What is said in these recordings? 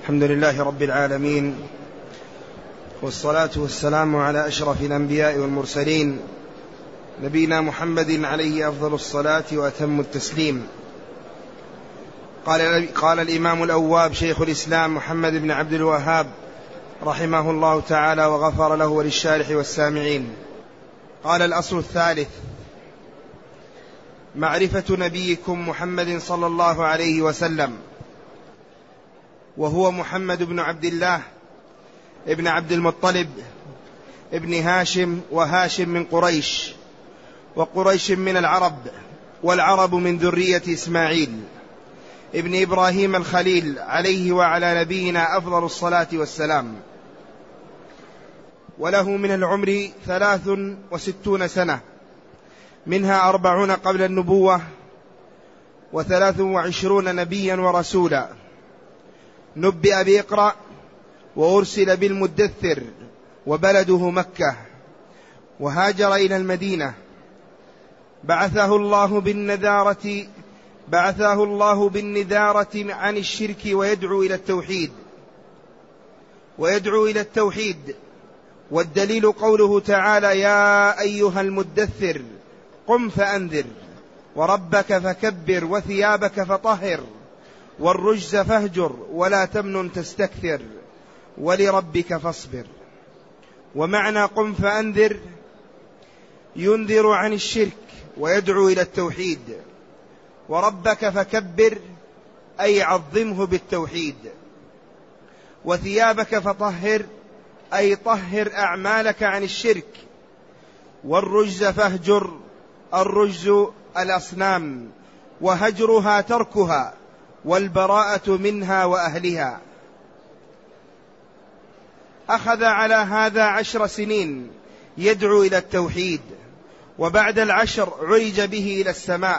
الحمد لله رب العالمين، والصلاة والسلام على أشرف الأنبياء والمرسلين، نبينا محمد عليه أفضل الصلاة وأتم التسليم. قال الإمام الأواب شيخ الإسلام محمد بن عبد الوهاب رحمه الله تعالى وغفر له وللشارح والسامعين. قال: الأصل الثالث: معرفة نبيكم محمد صلى الله عليه وسلم، وهو محمد بن عبد الله ابن عبد المطلب ابن هاشم، وهاشم من قريش، وقريش من العرب، والعرب من ذرية إسماعيل ابن إبراهيم الخليل عليه وعلى نبينا أفضل الصلاة والسلام. وله من العمر 63 سنة، منها 40 قبل النبوة، 23 نبيا ورسولا. نبئ بإقرأ وأرسل بالمدثر، وبلده مكة، وهاجر إلى المدينة. بعثه الله بالنذارة عن الشرك ويدعو إلى التوحيد. والدليل قوله تعالى: يا أيها المدثر قم فأنذر وربك فكبر وثيابك فطهر والرجز فاهجر ولا تمنن تستكثر ولربك فاصبر. ومعنى قم فأنذر ينذر عن الشرك ويدعو إلى التوحيد، وربك فكبر أي عظمه بالتوحيد، وثيابك فطهر أي طهر أعمالك عن الشرك، والرجز فاهجر، الرجز الأصنام، وهجرها تركها، والبراءة منها وأهلها. أخذ على هذا 10 سنين يدعو إلى التوحيد، وبعد 10 عرج به إلى السماء،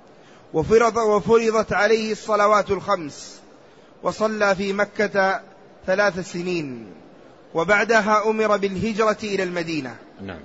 وفرضت عليه الصلوات 5، وصلى في مكة 3 سنين، وبعدها أمر بالهجرة إلى المدينة. نعم.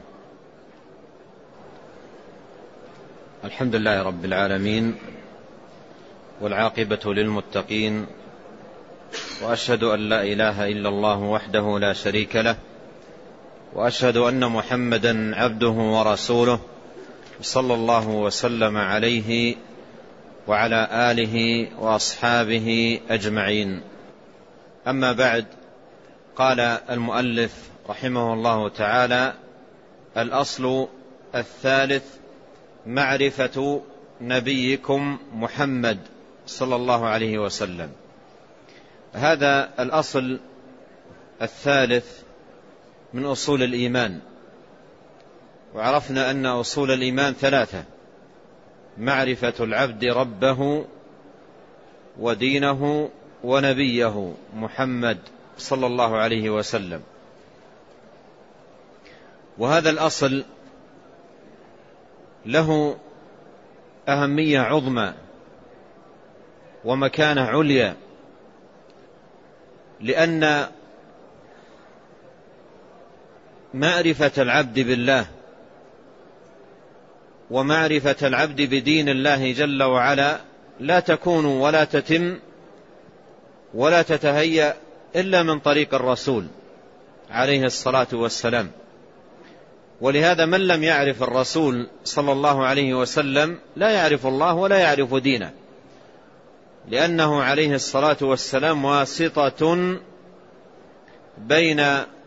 الحمد لله رب العالمين، والعاقبة للمتقين، وأشهد أن لا إله إلا الله وحده لا شريك له، وأشهد أن محمدا عبده ورسوله، صلى الله وسلم عليه وعلى آله وأصحابه أجمعين. أما بعد، قال المؤلف رحمه الله تعالى: الأصل الثالث: معرفة نبيكم محمد صلى الله عليه وسلم. هذا الأصل الثالث من أصول الإيمان، وعرفنا أن أصول الإيمان 3: معرفة العبد ربه ودينه ونبيه محمد صلى الله عليه وسلم. وهذا الأصل له أهمية عظمى ومكانة عليا، لأن معرفة العبد بالله ومعرفة العبد بدين الله جل وعلا لا تكون ولا تتم ولا تتهيأ إلا من طريق الرسول عليه الصلاة والسلام. ولهذا من لم يعرف الرسول صلى الله عليه وسلم لا يعرف الله ولا يعرف دينه، لأنه عليه الصلاة والسلام واسطة بين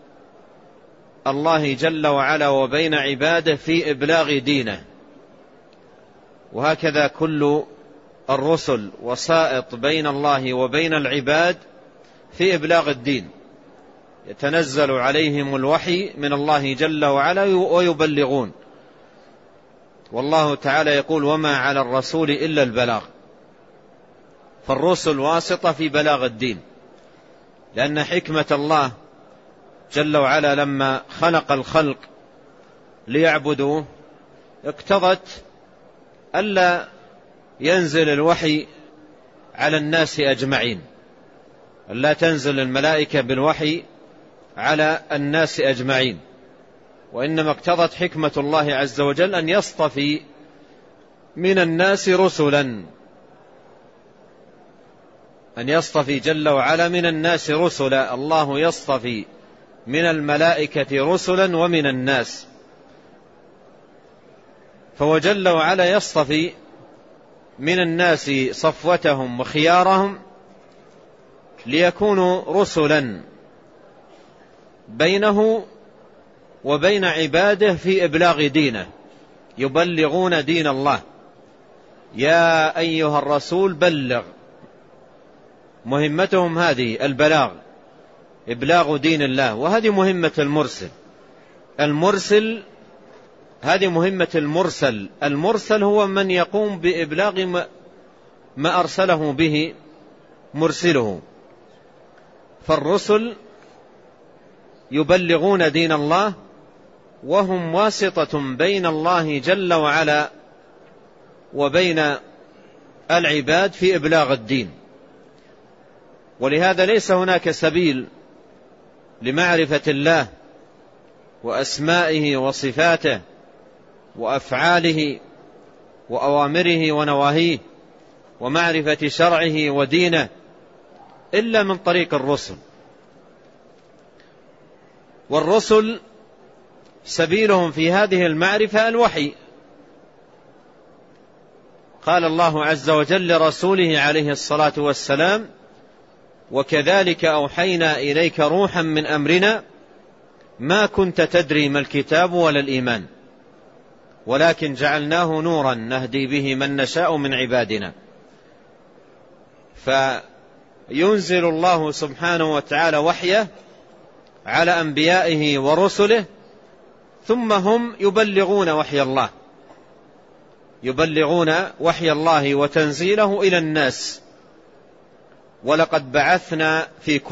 الله جل وعلا وبين عباده في إبلاغ دينه. وهكذا كل الرسل وسائط بين الله وبين العباد في إبلاغ الدين، يتنزل عليهم الوحي من الله جل وعلا ويبلغون. والله تعالى يقول: وما على الرسول إلا البلاغ. فالرسل واسطة في بلاغ الدين، لأن حكمة الله جل وعلا لما خلق الخلق ليعبدوه اقتضت ألا ينزل الوحي على الناس أجمعين، ألا تنزل الملائكة بالوحي على الناس أجمعين، وإنما اقتضت حكمة الله عز وجل أن يصطفي من الناس رسلا. أن يصطفي جل وعلا من الناس رسلا. الله يصطفي من الملائكة رسلا ومن الناس، فهو جل وعلا يصطفي من الناس صفوتهم وخيارهم ليكونوا رسلا بينه وبين عباده في إبلاغ دينه، يبلغون دين الله. يا أيها الرسول بلغ، مهمتهم هذه البلاغ، إبلاغ دين الله، وهذه مهمة المرسل هذه مهمة المرسل. المرسل هو من يقوم بإبلاغ ما أرسله به مرسله. فالرسل يبلغون دين الله، وهم واسطة بين الله جل وعلا وبين العباد في إبلاغ الدين. ولهذا ليس هناك سبيل لمعرفة الله وأسمائه وصفاته وأفعاله وأوامره ونواهيه ومعرفة شرعه ودينه إلا من طريق الرسل. والرسل سبيلهم في هذه المعرفة الوحي. قال الله عز وجل لرسوله عليه الصلاة والسلام: وكذلك أوحينا إليك روحا من أمرنا ما كنت تدري ما الكتاب ولا الإيمان ولكن جعلناه نورا نهدي به من نشاء من عبادنا. فينزل الله سبحانه وتعالى وحيه على أنبيائه ورسله، ثم هم يبلغون وحي الله وتنزيله إلى الناس. ولقد بعثنا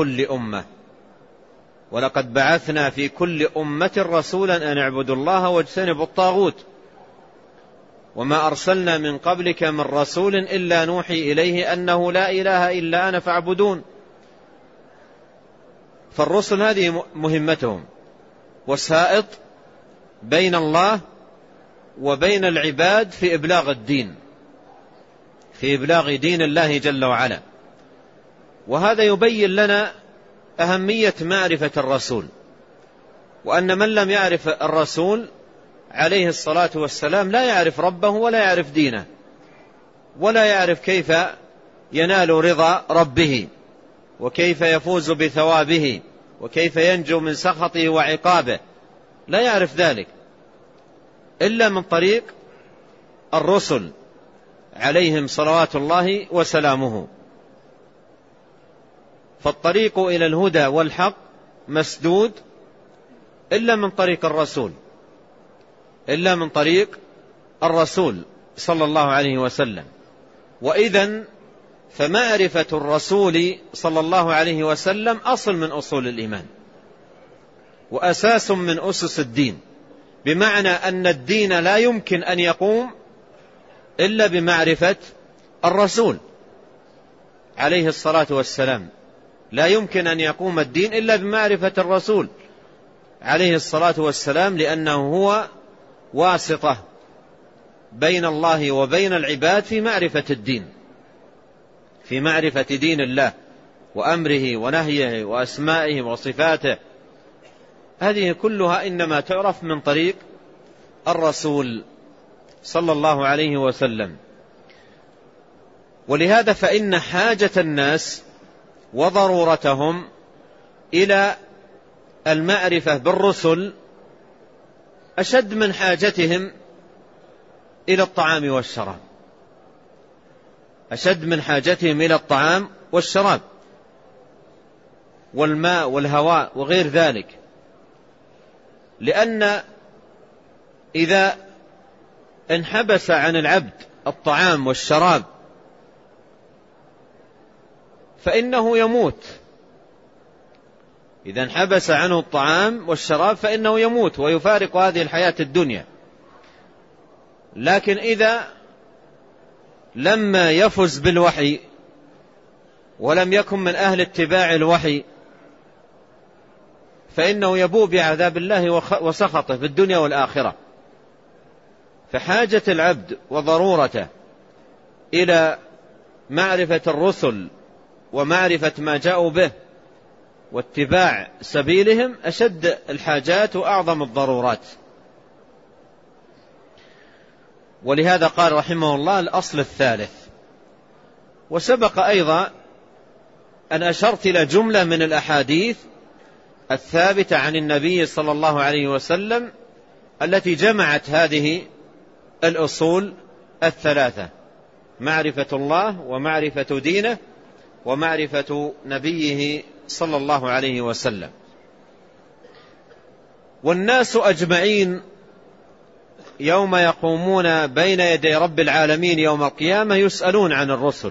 في كل أمة رسولا أن اعبدوا الله واجتنبوا الطاغوت وما أرسلنا من قبلك من رسول إلا نوحي إليه أنه لا إله إلا أنا فاعبدون. فالرسل هذه مهمتهم، وسائط بين الله وبين العباد في إبلاغ الدين، في إبلاغ دين الله جل وعلا. وهذا يبين لنا أهمية معرفة الرسول، وأن من لم يعرف الرسول عليه الصلاة والسلام لا يعرف ربه ولا يعرف دينه، ولا يعرف كيف ينال رضا ربه، وكيف يفوز بثوابه، وكيف ينجو من سخطه وعقابه. لا يعرف ذلك إلا من طريق الرسل عليهم صلوات الله وسلامه. فالطريق إلى الهدى والحق مسدود إلا من طريق الرسول صلى الله عليه وسلم. وإذن فمعرفة الرسول صلى الله عليه وسلم أصل من أصول الإيمان وأساس من أسس الدين، بمعنى أن الدين لا يمكن أن يقوم إلا بمعرفة الرسول عليه الصلاة والسلام. لا يمكن أن يقوم الدين إلا بمعرفة الرسول عليه الصلاة والسلام، لأنه هو واسطة بين الله وبين العباد في معرفة الدين، في معرفة دين الله وأمره ونهيه وأسمائه وصفاته. هذه كلها إنما تعرف من طريق الرسول صلى الله عليه وسلم. ولهذا فإن حاجة الناس وضرورتهم إلى المعرفة بالرسل أشد من حاجتهم إلى الطعام والشراب، أشد من حاجتهم إلى الطعام والشراب والماء والهواء وغير ذلك. لأن إذا انحبس عن العبد الطعام والشراب فإنه يموت. إذا انحبس عنه الطعام والشراب فإنه يموت ويفارق هذه الحياة الدنيا. لكن إذا لما يفز بالوحي ولم يكن من أهل اتباع الوحي فإنه يبوء بعذاب الله وسخطه في الدنيا والآخرة. فحاجة العبد وضرورته إلى معرفة الرسل ومعرفة ما جاءوا به واتباع سبيلهم أشد الحاجات وأعظم الضرورات. ولهذا قال رحمه الله الأصل الثالث. وسبق أيضا أن أشرت إلى جملة من الأحاديث الثابتة عن النبي صلى الله عليه وسلم التي جمعت هذه الأصول الثلاثة: معرفة الله ومعرفة دينه ومعرفة نبيه صلى الله عليه وسلم. والناس أجمعين يوم يقومون بين يدي رب العالمين يوم القيامة يسألون عن الرسل،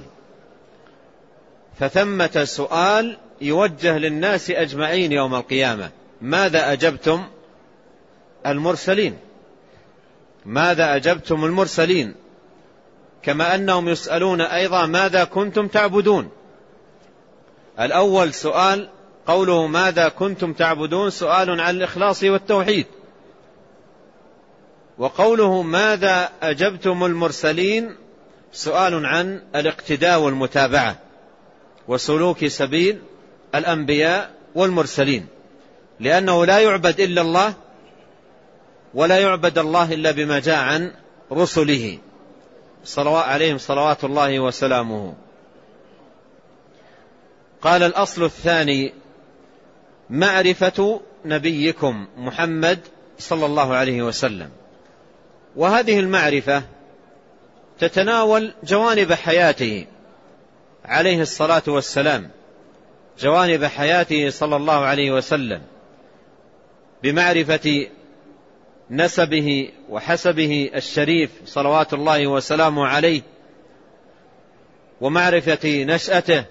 فثمة سؤال يوجه للناس أجمعين يوم القيامة: ماذا أجبتم المرسلين؟ ماذا أجبتم المرسلين؟ كما أنهم يسألون أيضا ماذا كنتم تعبدون. الأول سؤال قوله ماذا كنتم تعبدون سؤال عن الإخلاص والتوحيد، وقوله ماذا أجبتم المرسلين سؤال عن الاقتداء والمتابعة وسلوك سبيل الأنبياء والمرسلين، لأنه لا يعبد إلا الله ولا يعبد الله إلا بما جاء عن رسله عليهم صلوات الله وسلامه. قال الأصل الثاني: معرفة نبيكم محمد صلى الله عليه وسلم. وهذه المعرفة تتناول جوانب حياته عليه الصلاة والسلام، جوانب حياته صلى الله عليه وسلم، بمعرفة نسبه وحسبه الشريف صلوات الله وسلامه عليه، ومعرفة نشأته،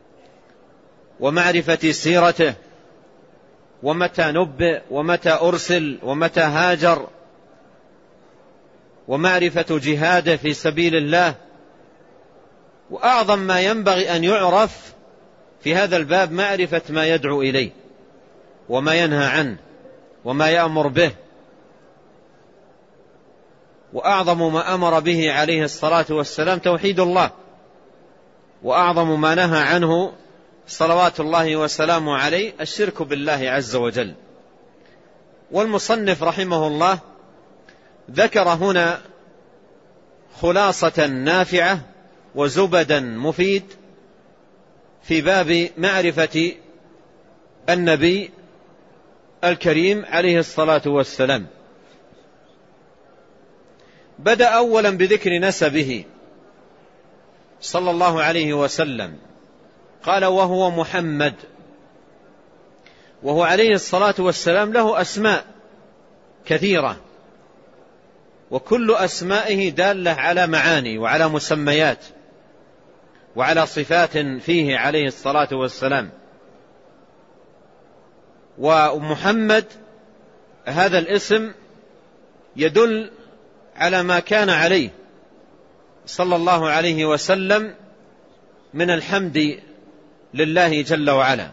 ومعرفة سيرته، ومتى نبئ ومتى أرسل ومتى هاجر، ومعرفة جهاده في سبيل الله. وأعظم ما ينبغي أن يعرف في هذا الباب معرفة ما يدعو إليه وما ينهى عنه وما يأمر به. وأعظم ما أمر به عليه الصلاة والسلام توحيد الله، وأعظم ما نهى عنه صلوات الله وسلامه عليه الشرك بالله عز وجل. والمصنف رحمه الله ذكر هنا خلاصة نافعة وزبدا مفيد في باب معرفة النبي الكريم عليه الصلاة والسلام. بدأ أولا بذكر نسبه صلى الله عليه وسلم، قال: وهو محمد. وهو عليه الصلاة والسلام له أسماء كثيرة، وكل أسمائه دالة على معاني وعلى مسميات وعلى صفات فيه عليه الصلاة والسلام. ومحمد هذا الاسم يدل على ما كان عليه صلى الله عليه وسلم من الحمد لله جل وعلا،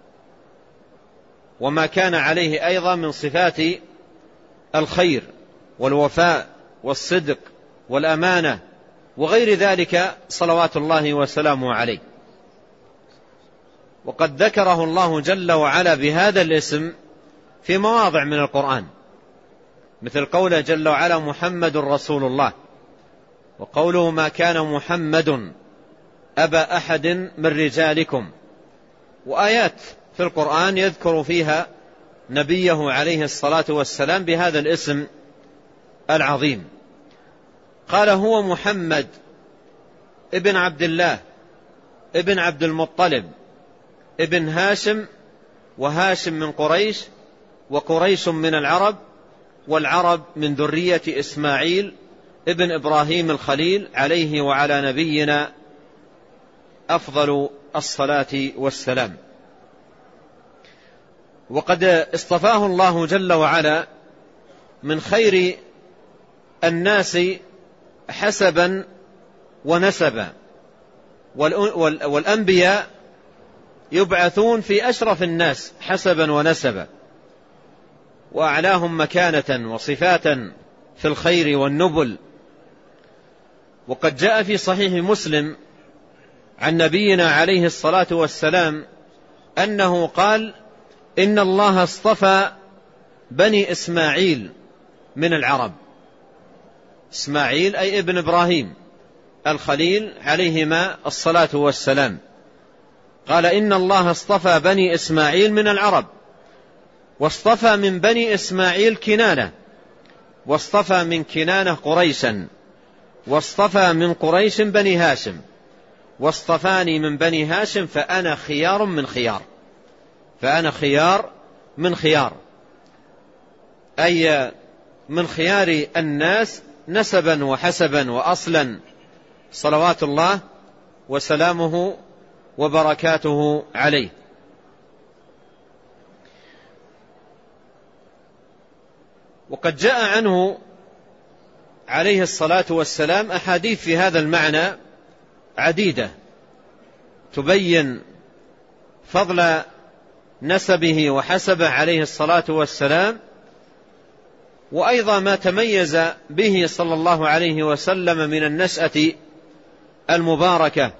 وما كان عليه أيضا من صفات الخير والوفاء والصدق والأمانة وغير ذلك صلوات الله وسلامه عليه. وقد ذكره الله جل وعلا بهذا الاسم في مواضع من القرآن، مثل قوله جل وعلا: محمد رسول الله، وقوله: ما كان محمد أبا أحد من رجالكم. وآيات في القرآن يذكر فيها نبيه عليه الصلاة والسلام بهذا الاسم العظيم. قال: هو محمد ابن عبد الله ابن عبد المطلب ابن هاشم، وهاشم من قريش، وقريش من العرب، والعرب من ذرية إسماعيل ابن إبراهيم الخليل عليه وعلى نبينا أفضل الصلاة والسلام. وقد اصطفاه الله جل وعلا من خير الناس حسبا ونسبا، والأنبياء يبعثون في أشرف الناس حسبا ونسبا، وأعلاهم مكانة وصفات في الخير والنبل. وقد جاء في صحيح مسلم عن نبينا عليه الصلاة والسلام أنه قال: إن الله اصطفى بني إسماعيل من العرب. إسماعيل أي ابن إبراهيم الخليل عليهما الصلاة والسلام. قال: إن الله اصطفى بني إسماعيل من العرب، واصطفى من بني إسماعيل كنانة، واصطفى من كنانة قريشا، واصطفى من قريش بني هاشم، واصطفاني من بني هاشم فأنا خيار من خيار. فأنا خيار من خيار، أي من خيار الناس نسبا وحسبا وأصلا، صلوات الله وسلامه وبركاته عليه. وقد جاء عنه عليه الصلاة والسلام أحاديث في هذا المعنى عديدة تبين فضل نسبه وحسبه عليه الصلاة والسلام، وأيضا ما تميز به صلى الله عليه وسلم من النشأة المباركة،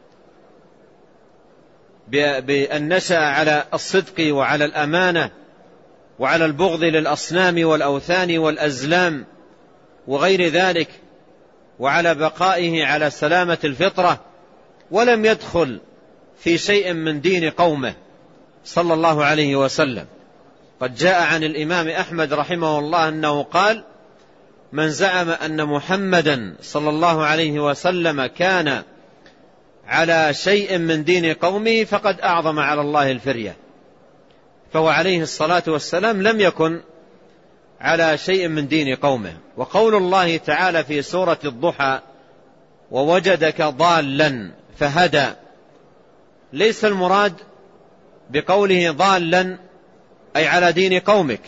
بأن نشأ على الصدق وعلى الأمانة وعلى البغض للأصنام والأوثان والأزلام وغير ذلك، وعلى بقائه على سلامة الفطرة، ولم يدخل في شيء من دين قومه صلى الله عليه وسلم. قد جاء عن الإمام أحمد رحمه الله أنه قال: من زعم أن محمدا صلى الله عليه وسلم كان على شيء من دين قومه فقد أعظم على الله الفرية. فهو عليه الصلاة والسلام لم يكن على شيء من دين قومه. وقول الله تعالى في سورة الضحى: ووجدك ضالا فهدى، ليس المراد بقوله ضالا أي على دين قومك،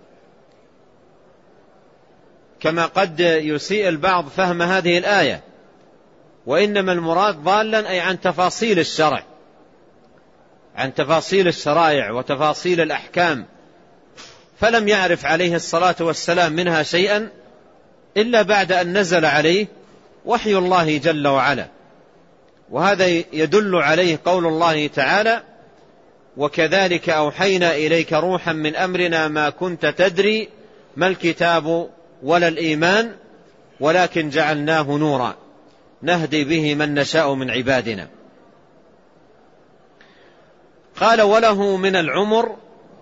كما قد يسيء البعض فهم هذه الآية، وإنما المراد ضالا أي عن تفاصيل الشرع، عن تفاصيل الشرائع وتفاصيل الأحكام، فلم يعرف عليه الصلاة والسلام منها شيئا إلا بعد أن نزل عليه وحي الله جل وعلا. وهذا يدل عليه قول الله تعالى: وكذلك أوحينا إليك روحا من أمرنا ما كنت تدري ما الكتاب ولا الإيمان ولكن جعلناه نورا نهدي به من نشاء من عبادنا. قال: وله من العمر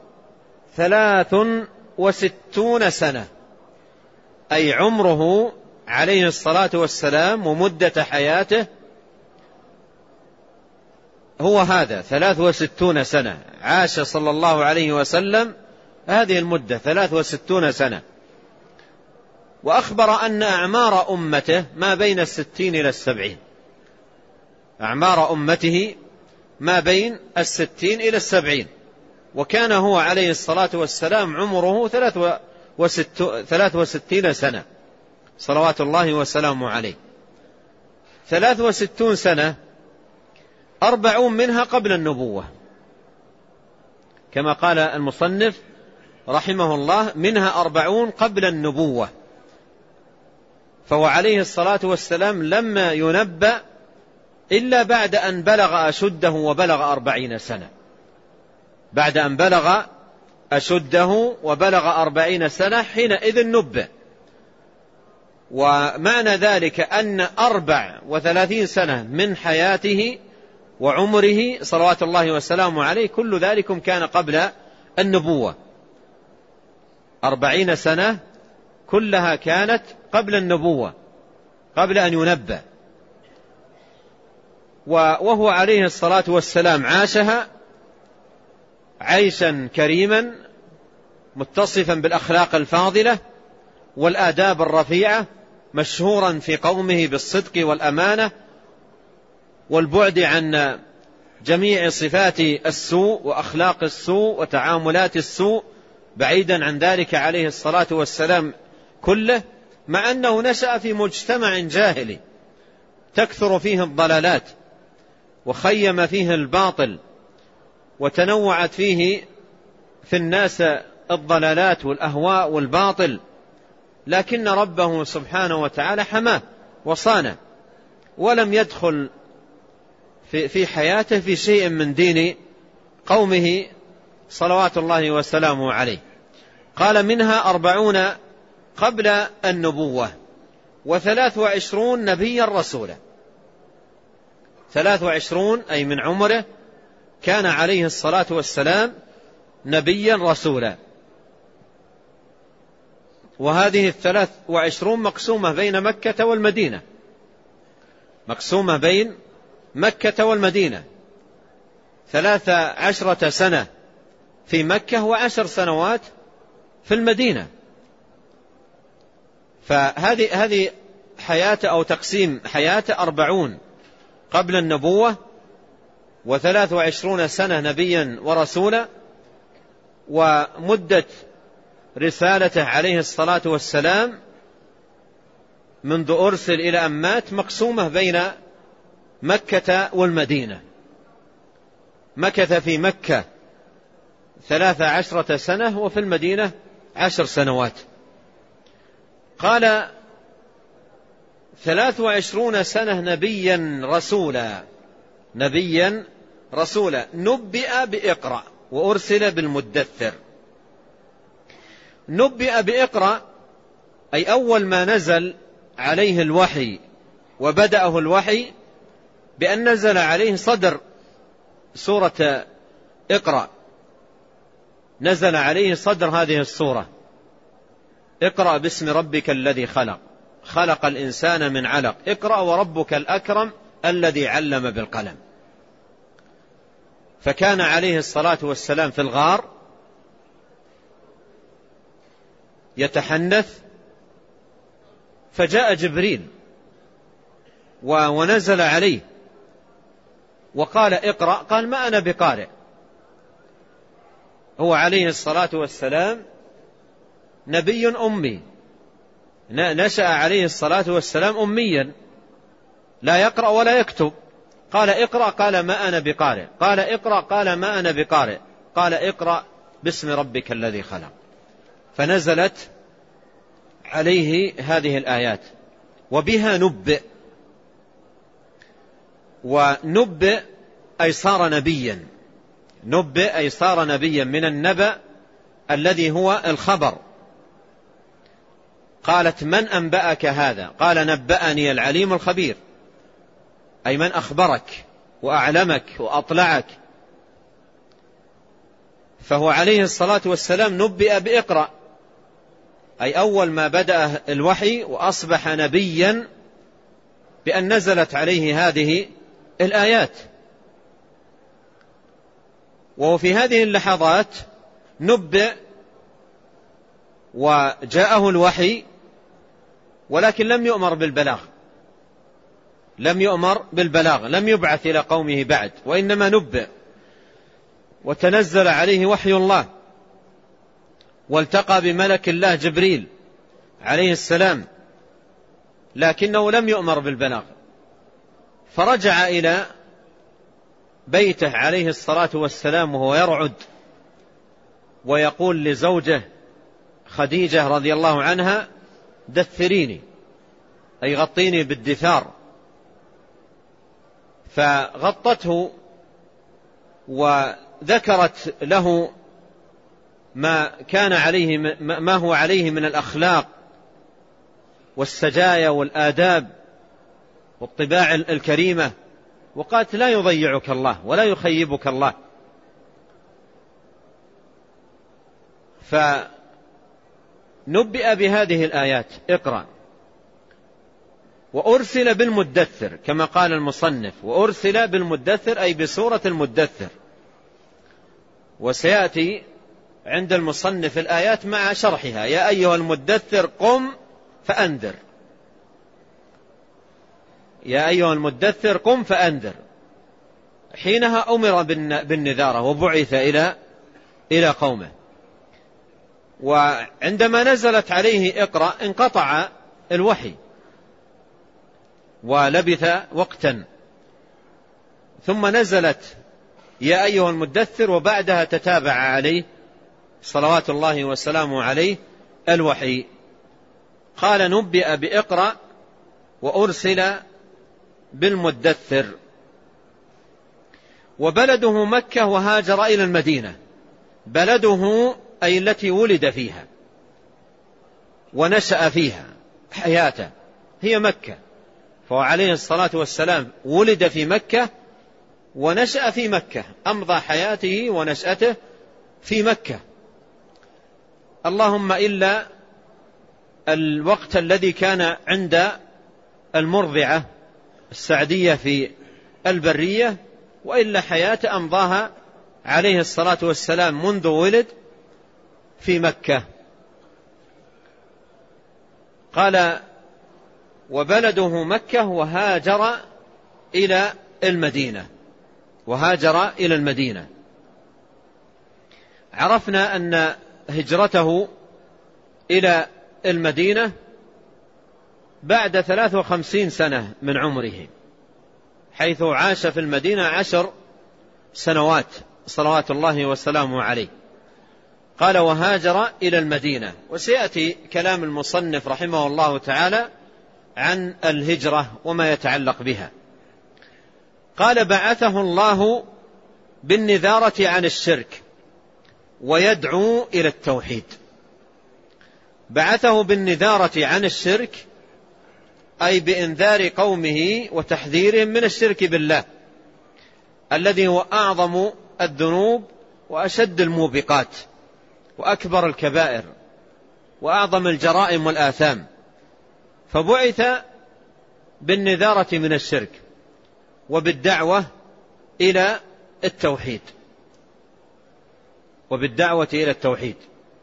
63 سنة، أي عمره عليه الصلاة والسلام ومدة حياته هو هذا 63 سنة. عاش صلى الله عليه وسلم هذه المدة 63 سنة. وأخبر أن أعمار أمته ما بين 60 إلى 70. أعمار أمته ما بين 60 إلى 70. وكان هو عليه الصلاة والسلام عمره 63 سنة صلوات الله وسلامه عليه. 63 سنة 40 منها قبل النبوة، كما قال المصنف رحمه الله: منها 40 قبل النبوة. فهو عليه الصلاة والسلام لما ينبأ إلا بعد أن بلغ أشده وبلغ 40 سنة، بعد أن بلغ أشده وبلغ 40 سنة حينئذ نبأ. ومعنى ذلك أن 34 سنة من حياته وعمره صلوات الله وسلامه عليه كل ذلك كان قبل النبوة. 40 سنة كلها كانت قبل النبوة، قبل أن ينبأ. وهو عليه الصلاة والسلام عاشها عيشا كريما متصفا بالأخلاق الفاضلة والآداب الرفيعة، مشهورا في قومه بالصدق والأمانة والبعد عن جميع صفات السوء وأخلاق السوء وتعاملات السوء، بعيدا عن ذلك عليه الصلاة والسلام كله، مع أنه نشأ في مجتمع جاهلي تكثر فيه الضلالات وخيم فيه الباطل وتنوعت فيه في الناس الضلالات والأهواء والباطل، لكن ربه سبحانه وتعالى حماه وصانه، ولم يدخل في حياته في شيء من دين قومه صلوات الله وسلامه عليه. قال منها 40 قبل النبوة 23 نبيا رسولا. 23 أي من عمره كان عليه الصلاة والسلام نبيا رسولا. وهذه 23 مقسومة بين مكة والمدينة، مقسومة بين مكة والمدينة، 13 سنة في مكة و10 سنوات في المدينة. فهذه حياته أو تقسيم حياته 40 قبل النبوة 23 سنة نبيا ورسولا، ومدة رسالته عليه الصلاة والسلام منذ أرسل إلى أن مات مقسومة بين مكة والمدينة. مكث في مكة 13 سنة وفي المدينة 10 سنوات. قال 23 سنة نبيا رسولا، نبيا رسولا نبئ بإقرأ وأرسل بالمدثر. نبئ بإقرأ أي أول ما نزل عليه الوحي وبدأه الوحي بأن نزل عليه صدر سورة اقرأ، نزل عليه صدر هذه السورة: اقرأ باسم ربك الذي خلق، خلق الإنسان من علق، اقرأ وربك الأكرم الذي علم بالقلم. فكان عليه الصلاة والسلام في الغار يتحنث، فجاء جبريل ونزل عليه وقال اقرأ، قال ما أنا بقارئ. هو عليه الصلاة والسلام نبي أمي، نشأ عليه الصلاة والسلام أميا لا يقرأ ولا يكتب. قال اقرأ، قال ما أنا بقارئ. قال اقرأ، قال ما أنا بقارئ. قال اقرأ باسم ربك الذي خلق. فنزلت عليه هذه الآيات وبها نبئ. ونبئ أي صار نبيا، نبئ أي صار نبيا من النبأ الذي هو الخبر. قالت من أنبأك هذا؟ قال نبأني العليم الخبير، أي من أخبرك وأعلمك وأطلعك. فهو عليه الصلاة والسلام نبئ بإقرأ، أي أول ما بدأ الوحي وأصبح نبيا بأن نزلت عليه هذه الآيات. وفي هذه اللحظات نبئ وجاءه الوحي، ولكن لم يؤمر بالبلاغ، لم يؤمر بالبلاغ، لم يبعث إلى قومه بعد، وإنما نبئ وتنزل عليه وحي الله، والتقى بملك الله جبريل عليه السلام، لكنه لم يؤمر بالبلاغ. فرجع إلى بيته عليه الصلاة والسلام وهو يرعد ويقول لزوجه خديجة رضي الله عنها دثريني، أي غطيني بالدثار. فغطته وذكرت له ما كان عليه، ما هو عليه من الأخلاق والسجايا والآداب والطباع الكريمة، وقالت لا يضيعك الله ولا يخيبك الله. فنبئ بهذه الآيات اقرأ. وأرسل بالمدثر كما قال المصنف، وأرسل بالمدثر أي بسورة المدثر. وسيأتي عند المصنف الآيات مع شرحها: يا أيها المدثر قم فأنذر، يا أيها المدثر قم فأنذر. حينها أمر بالنذارة وبعث إلى قومه. وعندما نزلت عليه اقرأ انقطع الوحي ولبث وقتا، ثم نزلت يا أيها المدثر، وبعدها تتابع عليه صلوات الله وسلامه عليه الوحي. قال نبئ بإقرأ وأرسل بالمدثر. وبلده مكة وهاجر إلى المدينة. بلده أي التي ولد فيها ونشأ فيها حياته هي مكة، فهو عليه الصلاة والسلام ولد في مكة ونشأ في مكة، أمضى حياته ونشأته في مكة، اللهم إلا الوقت الذي كان عند المرضعة السعدية في البرية، وإلا حياته أمضاها عليه الصلاة والسلام منذ ولد في مكة. قال وبلده مكة وهاجر إلى المدينة. وهاجر إلى المدينة، عرفنا أن هجرته إلى المدينة بعد 53 سنة من عمره، حيث عاش في المدينة 10 سنوات صلوات الله وسلامه عليه. قال وهاجر إلى المدينة، وسيأتي كلام المصنف رحمه الله تعالى عن الهجرة وما يتعلق بها. قال بعثه الله بالنذارة عن الشرك ويدعو إلى التوحيد. بعثه بالنذارة عن الشرك أي بإنذار قومه وتحذيرهم من الشرك بالله الذي هو أعظم الذنوب وأشد الموبقات وأكبر الكبائر وأعظم الجرائم والآثام. فبعث بالنذارة من الشرك وبالدعوة إلى التوحيد، وبالدعوة إلى التوحيد،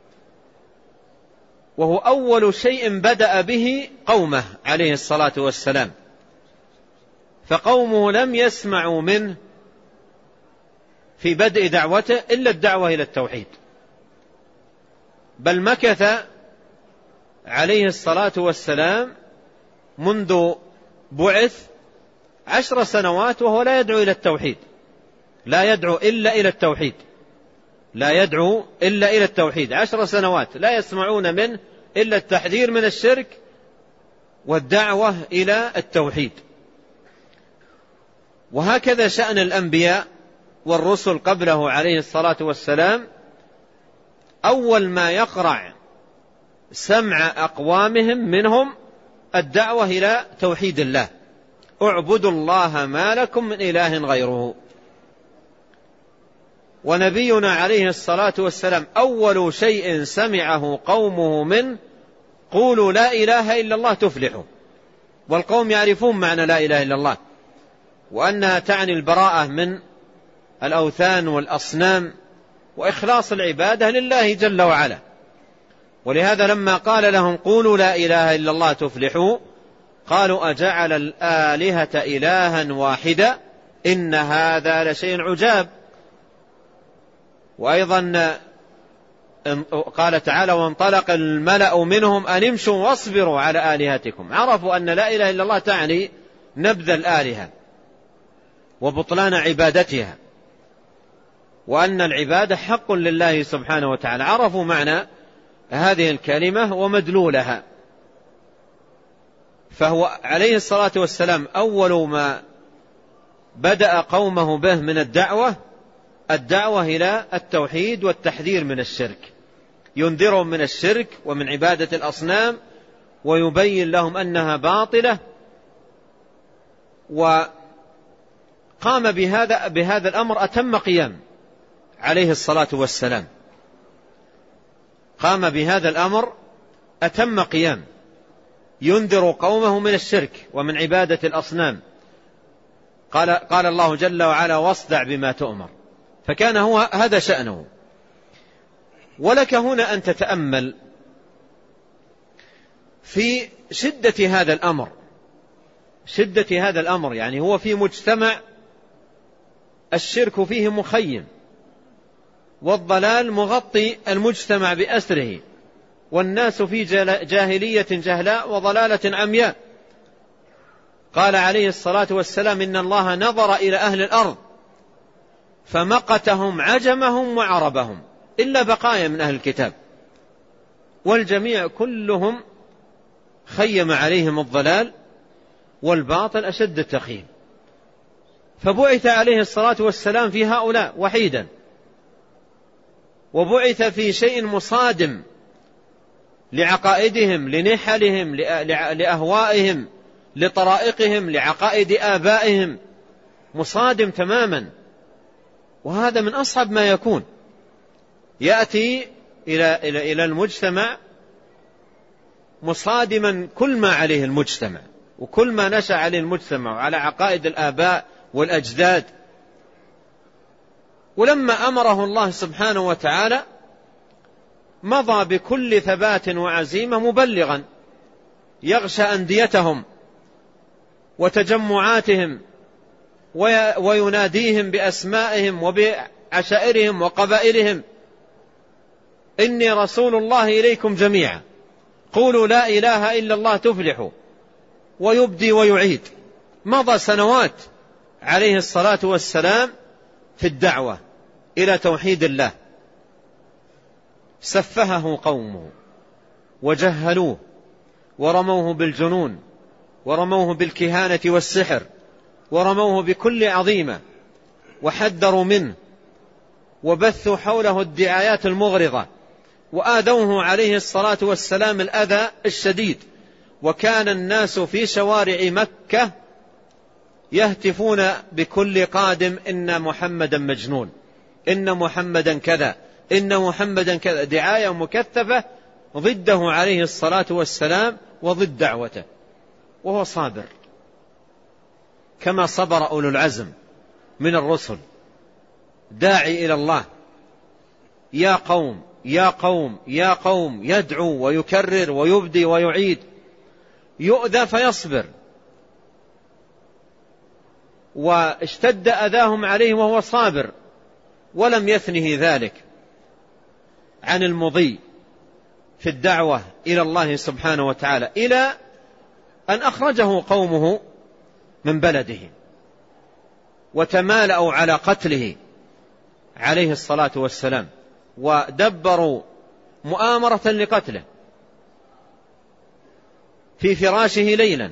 وهو أول شيء بدأ به قومه عليه الصلاة والسلام، فقومه لم يسمعوا منه في بدء دعوته إلا الدعوة إلى التوحيد، بل مكث عليه الصلاة والسلام منذ بعث 10 سنوات وهو لا يدعو إلى التوحيد، لا يدعو إلا إلى التوحيد، لا يدعو إلا إلى التوحيد. 10 سنوات لا يسمعون منه إلا التحذير من الشرك والدعوة إلى التوحيد. وهكذا شأن الأنبياء والرسل قبله عليه الصلاة والسلام، أول ما يقرع سمع أقوامهم منهم الدعوة إلى توحيد الله، اعبدوا الله ما لكم من إله غيره. ونبينا عليه الصلاة والسلام أول شيء سمعه قومه منه قولوا لا إله إلا الله تفلحوا، والقوم يعرفون معنى لا إله إلا الله، وأنها تعني البراءة من الأوثان والأصنام وإخلاص العبادة لله جل وعلا. ولهذا لما قال لهم قولوا لا إله إلا الله تفلحوا قالوا أجعل الآلهة إلها واحدا إن هذا لشيء عجاب. وأيضا قال تعالى وانطلق الملأ منهم أن امشوا واصبروا على آلهتكم. عرفوا أن لا إله إلا الله تعني نبذ الآلهة وبطلان عبادتها، وأن العبادة حق لله سبحانه وتعالى. عرفوا معنى هذه الكلمة ومدلولها. فهو عليه الصلاة والسلام أول ما بدأ قومه به من الدعوة إلى التوحيد والتحذير من الشرك، ينذرهم من الشرك ومن عبادة الأصنام ويبين لهم أنها باطلة. وقام بهذا الأمر أتم قيام عليه الصلاة والسلام، قام بهذا الأمر أتم قيام، ينذر قومه من الشرك ومن عبادة الأصنام. قال الله جل وعلا واصدع بما تؤمر، فكان هو هذا شأنه. ولك هنا أن تتأمل في شدة هذا الأمر، يعني هو في مجتمع الشرك فيه مخيم، والضلال مغطي المجتمع بأسره، والناس في جاهلية جهلاء وضلالة عمياء. قال عليه الصلاة والسلام إن الله نظر إلى أهل الأرض فمقتهم عجمهم وعربهم إلا بقايا من أهل الكتاب، والجميع كلهم خيم عليهم الضلال والباطل أشد التخييم. فبعث عليه الصلاة والسلام في هؤلاء وحيدا، وبعث في شيء مصادم لعقائدهم، لنحلهم، لأهوائهم، لطرائقهم، لعقائد آبائهم، مصادم تماما. وهذا من أصعب ما يكون، يأتي إلى المجتمع مصادما كل ما عليه المجتمع وكل ما نشأ عليه المجتمع وعلى عقائد الآباء والأجداد. ولما أمره الله سبحانه وتعالى مضى بكل ثبات وعزيمة مبلغا، يغشى أنديتهم وتجمعاتهم ويناديهم بأسمائهم وبعشائرهم وقبائلهم: إني رسول الله إليكم جميعا قولوا لا إله إلا الله تفلحوا، ويبدي ويعيد. مضى سنوات عليه الصلاة والسلام في الدعوة إلى توحيد الله، سفهه قومه وجهلوه ورموه بالجنون ورموه بالكهانة والسحر ورموه بكل عظيمة وحذروا منه وبثوا حوله الدعايات المغرضة وآذوه عليه الصلاة والسلام الأذى الشديد. وكان الناس في شوارع مكة يهتفون بكل قادم: إن محمدا مجنون، إن محمدا كذا، إن محمدا كذا، دعاية مكثفة ضده عليه الصلاة والسلام وضد دعوته، وهو صابر كما صبر أولو العزم من الرسل، داعي إلى الله: يا قوم يا قوم يا قوم، يدعو ويكرر ويبدي ويعيد، يؤذى فيصبر. واشتد أذاهم عليه وهو صابر، ولم يثنه ذلك عن المضي في الدعوة إلى الله سبحانه وتعالى، إلى أن أخرجه قومه من بلده وتمالأوا على قتله عليه الصلاة والسلام، ودبروا مؤامرة لقتله في فراشه ليلا.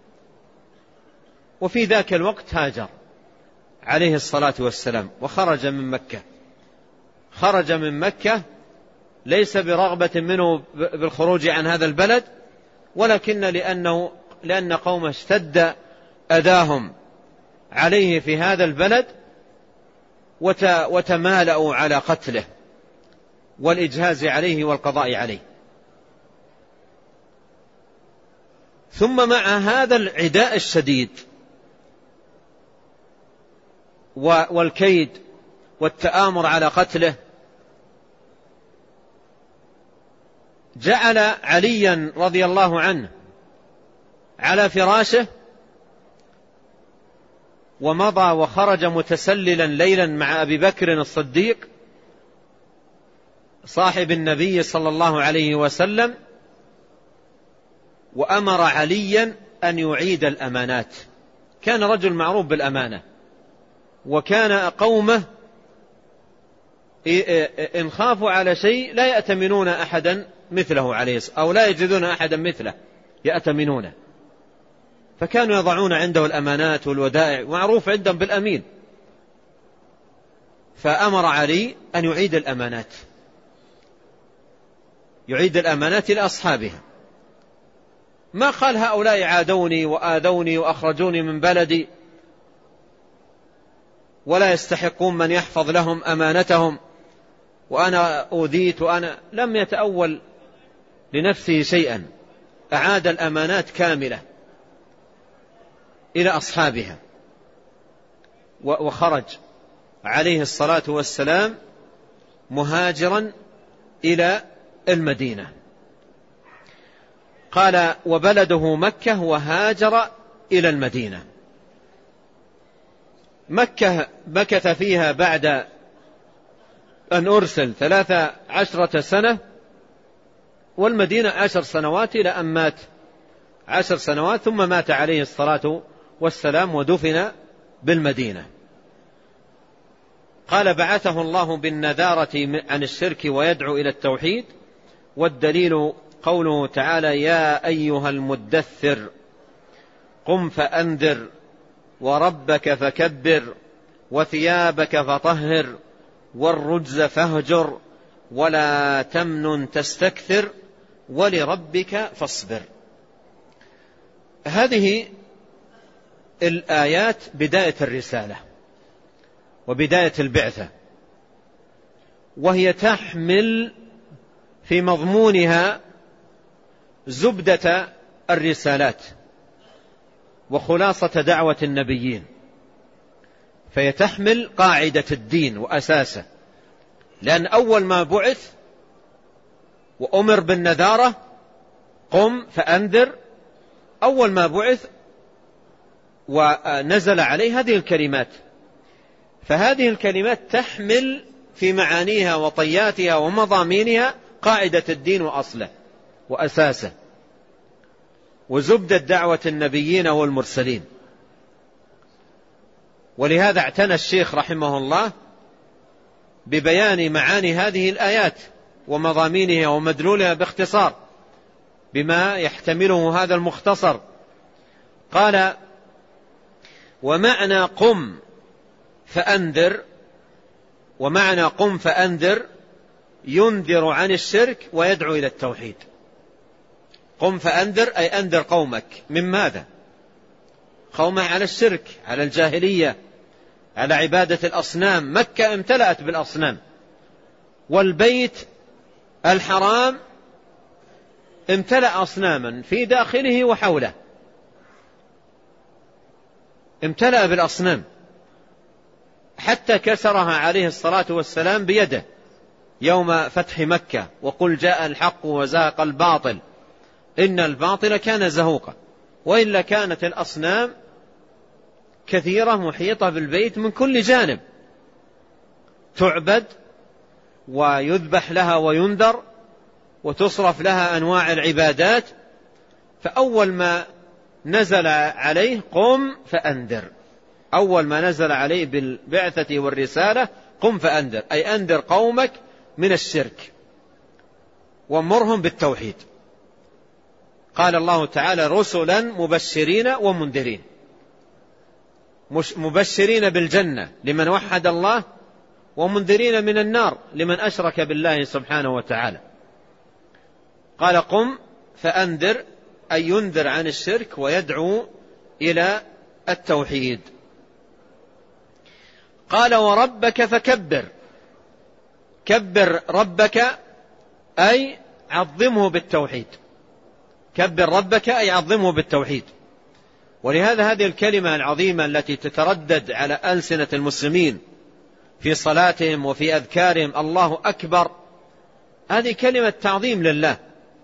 وفي ذاك الوقت هاجر عليه الصلاة والسلام وخرج من مكة. خرج من مكة ليس برغبة منه بالخروج عن هذا البلد، ولكن لأن قومه اشتد أذاهم عليه في هذا البلد وتمالأوا على قتله والإجهاز عليه والقضاء عليه. ثم مع هذا العداء الشديد والكيد والتآمر على قتله، جعل عليا رضي الله عنه على فراشه ومضى وخرج متسللا ليلا مع أبي بكر الصديق صاحب النبي صلى الله عليه وسلم، وأمر عليا أن يعيد الأمانات. كان رجل معروف بالأمانة، وكان قومه إن خافوا على شيء لا يأتمنون أحدا مثله عليه، أو لا يجدون أحدا مثله يأتمنونه، فكانوا يضعون عنده الأمانات والودائع، معروف عندهم بالأمين. فأمر علي أن يعيد الأمانات، يعيد الأمانات لأصحابها. ما قال هؤلاء عادوني وآذوني وأخرجوني من بلدي ولا يستحقون من يحفظ لهم أمانتهم وأنا أوذيت، وأنا لم يتأول لنفسه شيئا، أعاد الأمانات كاملة إلى أصحابها. وخرج عليه الصلاة والسلام مهاجرا إلى المدينة. قال: وبلده مكة، وهاجر إلى المدينة. مكة مكث فيها بعد أن أرسل 13 سنة، والمدينة 10 سنوات، إلى أن مات 10 سنوات، ثم مات عليه الصلاة والسلام ودفن بالمدينة. قال: بعثه الله بالنذارة عن الشرك ويدعو إلى التوحيد، والدليل قوله تعالى: يا أيها المدثر قم فأنذر وربك فكبر وثيابك فطهر والرجز فاهجر ولا تمنن تستكثر ولربك فاصبر. هذه الآيات بداية الرسالة وبداية البعثة، وهي تحمل في مضمونها زبدة الرسالات وخلاصة دعوة النبيين، فهي تحمل قاعدة الدين وأساسه، لأن أول ما بعث وأمر بالنذارة قم فأنذر، أول ما بعث ونزل عليه هذه الكلمات، فهذه الكلمات تحمل في معانيها وطياتها ومضامينها قاعدة الدين وأصله وأساسه وزبدة دعوة النبيين والمرسلين. ولهذا اعتنى الشيخ رحمه الله ببيان معاني هذه الآيات ومضامينها ومدلولها باختصار بما يحتمله هذا المختصر. قال: ومعنى قم فأنذر، ومعنى قم فأنذر ينذر عن الشرك ويدعو إلى التوحيد. قم فأنذر أي أنذر قومك من ماذا؟ قومه على الشرك، على الجاهلية، على عبادة الأصنام. مكة امتلأت بالأصنام، والبيت الحرام امتلأ أصناما في داخله وحوله، امتلأ بالأصنام حتى كسرها عليه الصلاة والسلام بيده يوم فتح مكة: وقل جاء الحق وزهق الباطل إن الباطل كان زهوقا. وإلا كانت الأصنام كثيرة محيطة بالبيت من كل جانب، تعبد ويذبح لها وينذر وتصرف لها أنواع العبادات. فأول ما نزل عليه قم فأنذر، أول ما نزل عليه بالبعثة والرسالة قم فأنذر، أي أنذر قومك من الشرك وامرهم بالتوحيد. قال الله تعالى: رسلا مبشرين ومنذرين، مبشرين بالجنة لمن وحد الله، ومنذرين من النار لمن أشرك بالله سبحانه وتعالى. قال: قم فأنذر أي ينذر عن الشرك ويدعو إلى التوحيد. قال: وربك فكبر، كبر ربك أي عظمه بالتوحيد، كبر ربك أي عظمه بالتوحيد. ولهذا هذه الكلمة العظيمة التي تتردد على ألسنة المسلمين في صلاتهم وفي أذكارهم: الله أكبر، هذه كلمة تعظيم لله،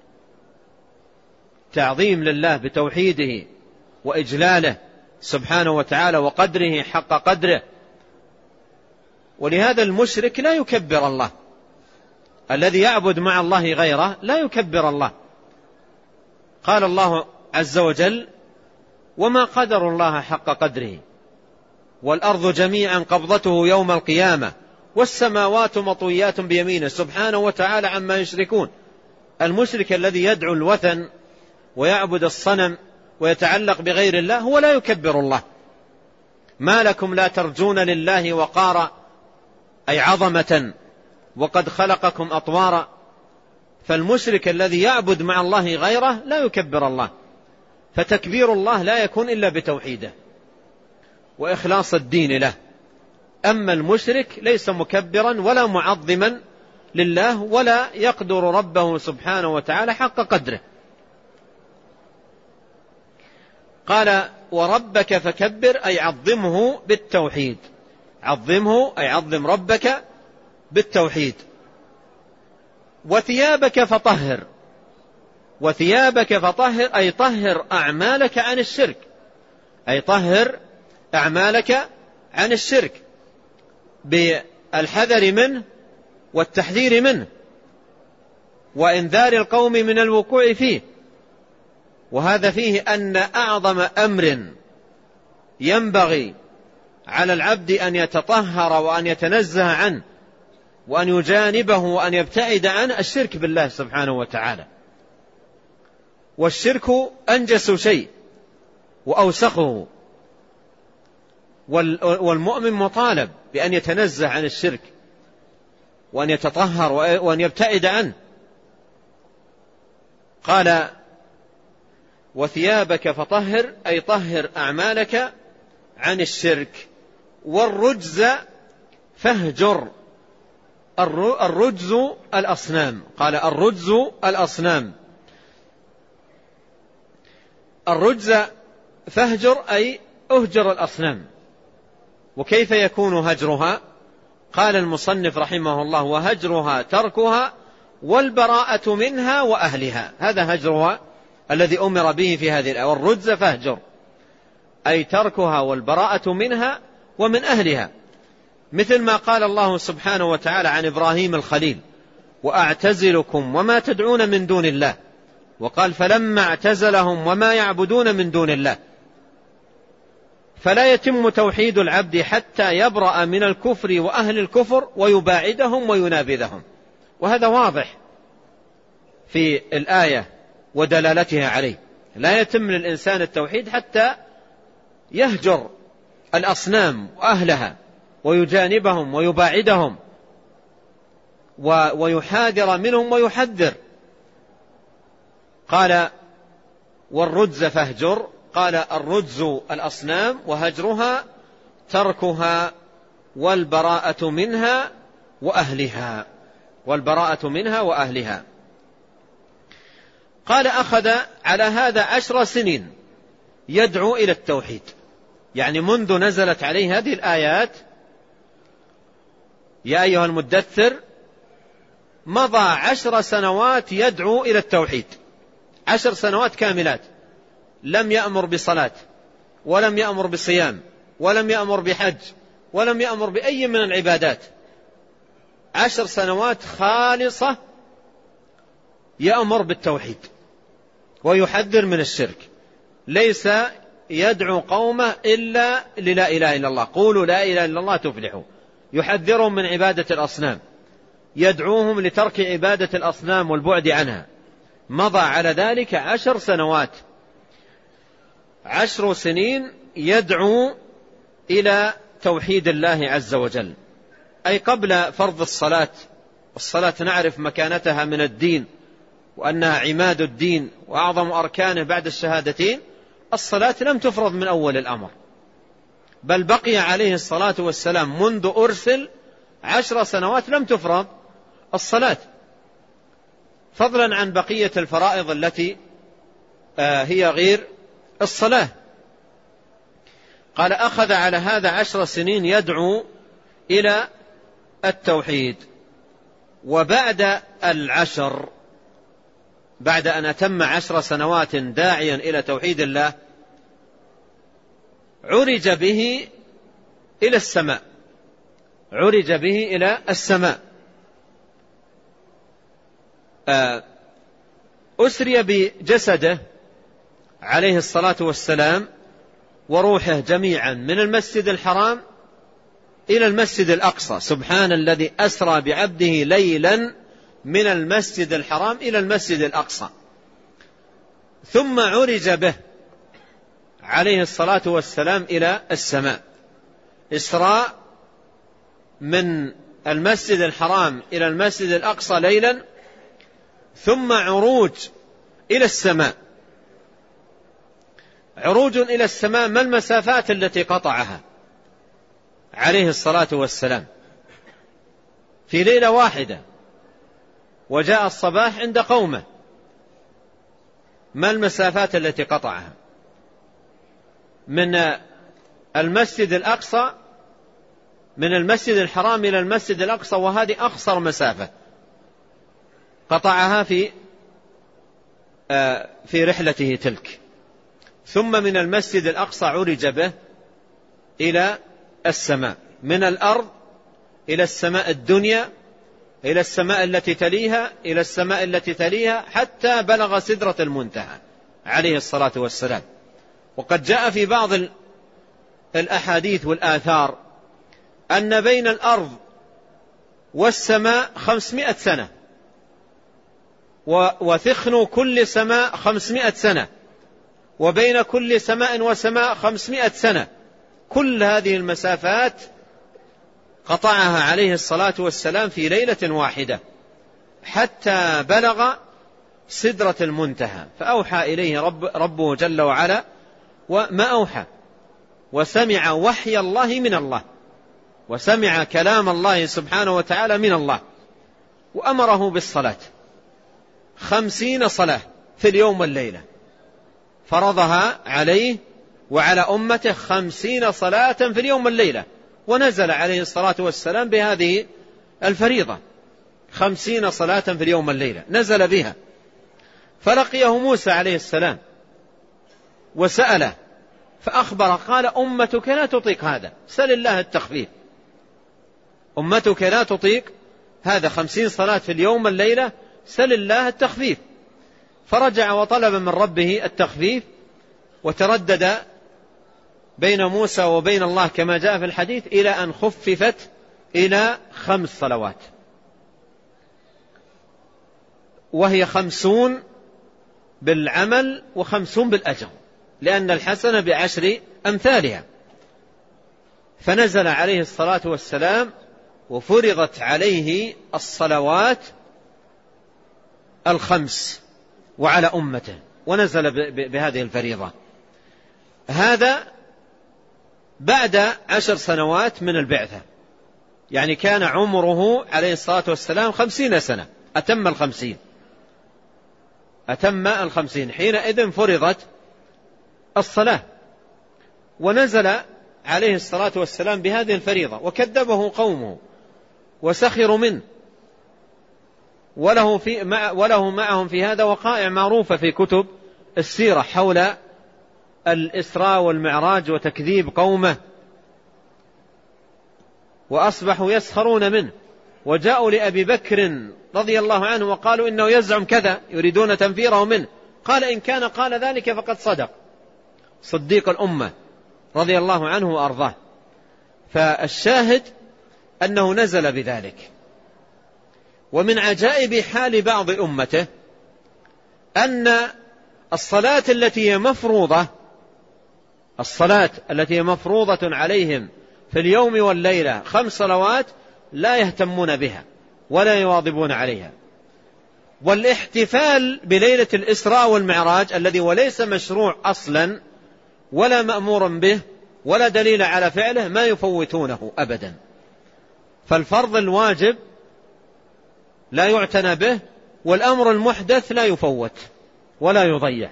تعظيم لله بتوحيده وإجلاله سبحانه وتعالى وقدره حق قدره. ولهذا المشرك لا يكبر الله، الذي يعبد مع الله غيره لا يكبر الله. قال الله عز وجل: وما قدر الله حق قدره والأرض جميعا قبضته يوم القيامة والسماوات مطويات بيمينه سبحانه وتعالى عما يشركون. المشرك الذي يدعو الوثن ويعبد الصنم ويتعلق بغير الله هو لا يكبر الله. ما لكم لا ترجون لله وقارا أي عظمة وقد خلقكم أطوارا. فالمشرك الذي يعبد مع الله غيره لا يكبر الله، فتكبير الله لا يكون إلا بتوحيده وإخلاص الدين له. أما المشرك ليس مكبرا ولا معظما لله ولا يقدر ربه سبحانه وتعالى حق قدره. قال: وربك فكبر أي عظمه بالتوحيد، عظمه أي عظم ربك بالتوحيد. وثيابك فطهر، وثيابك فطهر أي طهر أعمالك عن الشرك، أي طهر أعمالك عن الشرك بالحذر منه والتحذير منه وإنذار القوم من الوقوع فيه. وهذا فيه أن أعظم أمر ينبغي على العبد أن يتطهر وأن يتنزه عنه وأن يجانبه وأن يبتعد عنه الشرك بالله سبحانه وتعالى. والشرك أنجس شيء وأوسخه، والمؤمن مطالب بأن يتنزه عن الشرك وأن يتطهر وأن يبتعد عنه. قال وثيابك فطهر، أي طهر أعمالك عن الشرك، والرجز فاهجر. الرجز الأصنام، قال الرجز الأصنام. الرجز فاهجر أي أهجر الأصنام. وكيف يكون هجرها؟ قال المصنف رحمه الله وهجرها تركها والبراءة منها وأهلها. هذا هجرها الذي أمر به في هذه الآية. والرجز فاهجر أي تركها والبراءة منها ومن أهلها، مثل ما قال الله سبحانه وتعالى عن إبراهيم الخليل وأعتزلكم وما تدعون من دون الله، وقال فلما اعتزلهم وما يعبدون من دون الله. فلا يتم توحيد العبد حتى يبرأ من الكفر وأهل الكفر ويباعدهم وينابذهم، وهذا واضح في الآية ودلالتها عليه. لا يتم للإنسان التوحيد حتى يهجر الأصنام وأهلها ويجانبهم ويباعدهم ويحاذر منهم ويحذر. قال والرجز فاهجر، قال الرجز الأصنام وهجرها تركها والبراءة منها وأهلها. والبراءة منها وأهلها. قال أخذ على هذا 10 سنين يدعو إلى التوحيد، يعني منذ نزلت عليه هذه الآيات يا أيها المدثر مضى 10 سنوات يدعو إلى التوحيد، 10 سنوات كاملات. لم يأمر بصلاة ولم يأمر بصيام ولم يأمر بحج ولم يأمر بأي من العبادات. 10 سنوات خالصة يأمر بالتوحيد ويحذر من الشرك. ليس يدعو قومه إلا للا إله إلا الله، قولوا لا إله إلا الله تفلحوا. يحذرهم من عبادة الأصنام، يدعوهم لترك عبادة الأصنام والبعد عنها. مضى على ذلك 10 سنوات، 10 سنين يدعو إلى توحيد الله عز وجل، أي قبل فرض الصلاة. الصلاة نعرف مكانتها من الدين وأنها عماد الدين وأعظم أركانه بعد الشهادتين. الصلاة لم تفرض من أول الأمر، بل بقي عليه الصلاة والسلام منذ أرسل 10 سنوات لم تفرض الصلاة، فضلا عن بقية الفرائض التي هي غير الصلاة. قال أخذ على هذا 10 سنين يدعو إلى التوحيد. وبعد 10، بعد أن أتم 10 سنوات داعيا إلى توحيد الله، عرج به إلى السماء. عرج به إلى السماء، أسري بجسده عليه الصلاة والسلام وروحه جميعا من المسجد الحرام إلى المسجد الأقصى. سبحان الذي أسرى بعبده ليلا من المسجد الحرام إلى المسجد الأقصى. ثم عرج به عليه الصلاة والسلام إلى السماء. إسراء من المسجد الحرام إلى المسجد الأقصى ليلا، ثم عروج إلى السماء. عروج إلى السماء، ما المسافات التي قطعها عليه الصلاة والسلام في ليلة واحدة؟ وجاء الصباح عند قومه، ما المسافات التي قطعها من المسجد الأقصى، من المسجد الحرام إلى المسجد الأقصى، وهذه أقصر مسافة قطعها في رحلته تلك. ثم من المسجد الأقصى عرج به إلى السماء، من الأرض إلى السماء الدنيا، إلى السماء التي تليها، إلى السماء التي تليها، حتى بلغ سدرة المنتهى عليه الصلاة والسلام. وقد جاء في بعض الأحاديث والآثار أن بين الأرض والسماء 500 سنة، وثخن كل سماء 500 سنة، وبين كل سماء وسماء 500 سنة، كل هذه المسافات قطعها عليه الصلاة والسلام في ليلة واحدة حتى بلغ سدرة المنتهى، فأوحى إليه ربه جل وعلا وما أوحى، وسمع وحي الله من الله، وسمع كلام الله سبحانه وتعالى من الله، وأمره بالصلاة 50 صلاة في اليوم والليلة، فرضها عليه وعلى أمته 50 صلاة في اليوم والليلة، ونزل عليه الصلاة والسلام بهذه الفريضة 50 صلاة في اليوم والليلة نزل بها. فلقيه موسى عليه السلام وسأله فأخبر، قال أمتك لا تطيق هذا، سل الله التخفيف، أمتك لا تطيق هذا 50 صلاة في اليوم والليلة، سل الله التخفيف. فرجع وطلب من ربه التخفيف، وتردد بين موسى وبين الله كما جاء في الحديث إلى أن خففت إلى 5 صلوات، وهي 50 بالعمل و50 بالأجر، لأن الحسنة ب10 أمثالها. فنزل عليه الصلاة والسلام وفرضت عليه الصلوات 5 وعلى أمته، ونزل بهذه الفريضة. هذا بعد 10 سنوات من البعثة، يعني كان عمره عليه الصلاة والسلام 50 سنة، أتم 50 حينئذ فرضت الصلاة، ونزل عليه الصلاة والسلام بهذه الفريضة، وكذبه قومه وسخروا منه، وله معهم في هذا وقائع معروفة في كتب السيرة حول الإسراء والمعراج وتكذيب قومه، وأصبحوا يسخرون منه، وجاءوا لأبي بكر رضي الله عنه وقالوا إنه يزعم كذا، يريدون تنفيره منه، قال إن كان قال ذلك فقد صدق، صديق الأمة رضي الله عنه وأرضاه. فالشاهد أنه نزل بذلك. ومن عجائب حال بعض أمته أن الصلاة التي هي مفروضة عليهم في اليوم والليلة 5 صلوات لا يهتمون بها ولا يواظبون عليها. والاحتفال بليلة الإسراء والمعراج الذي وليس مشروع أصلا ولا مأمور به ولا دليل على فعله ما يفوتونه أبدا. فالفرض الواجب لا يعتنى به، والأمر المحدث لا يفوت ولا يضيع.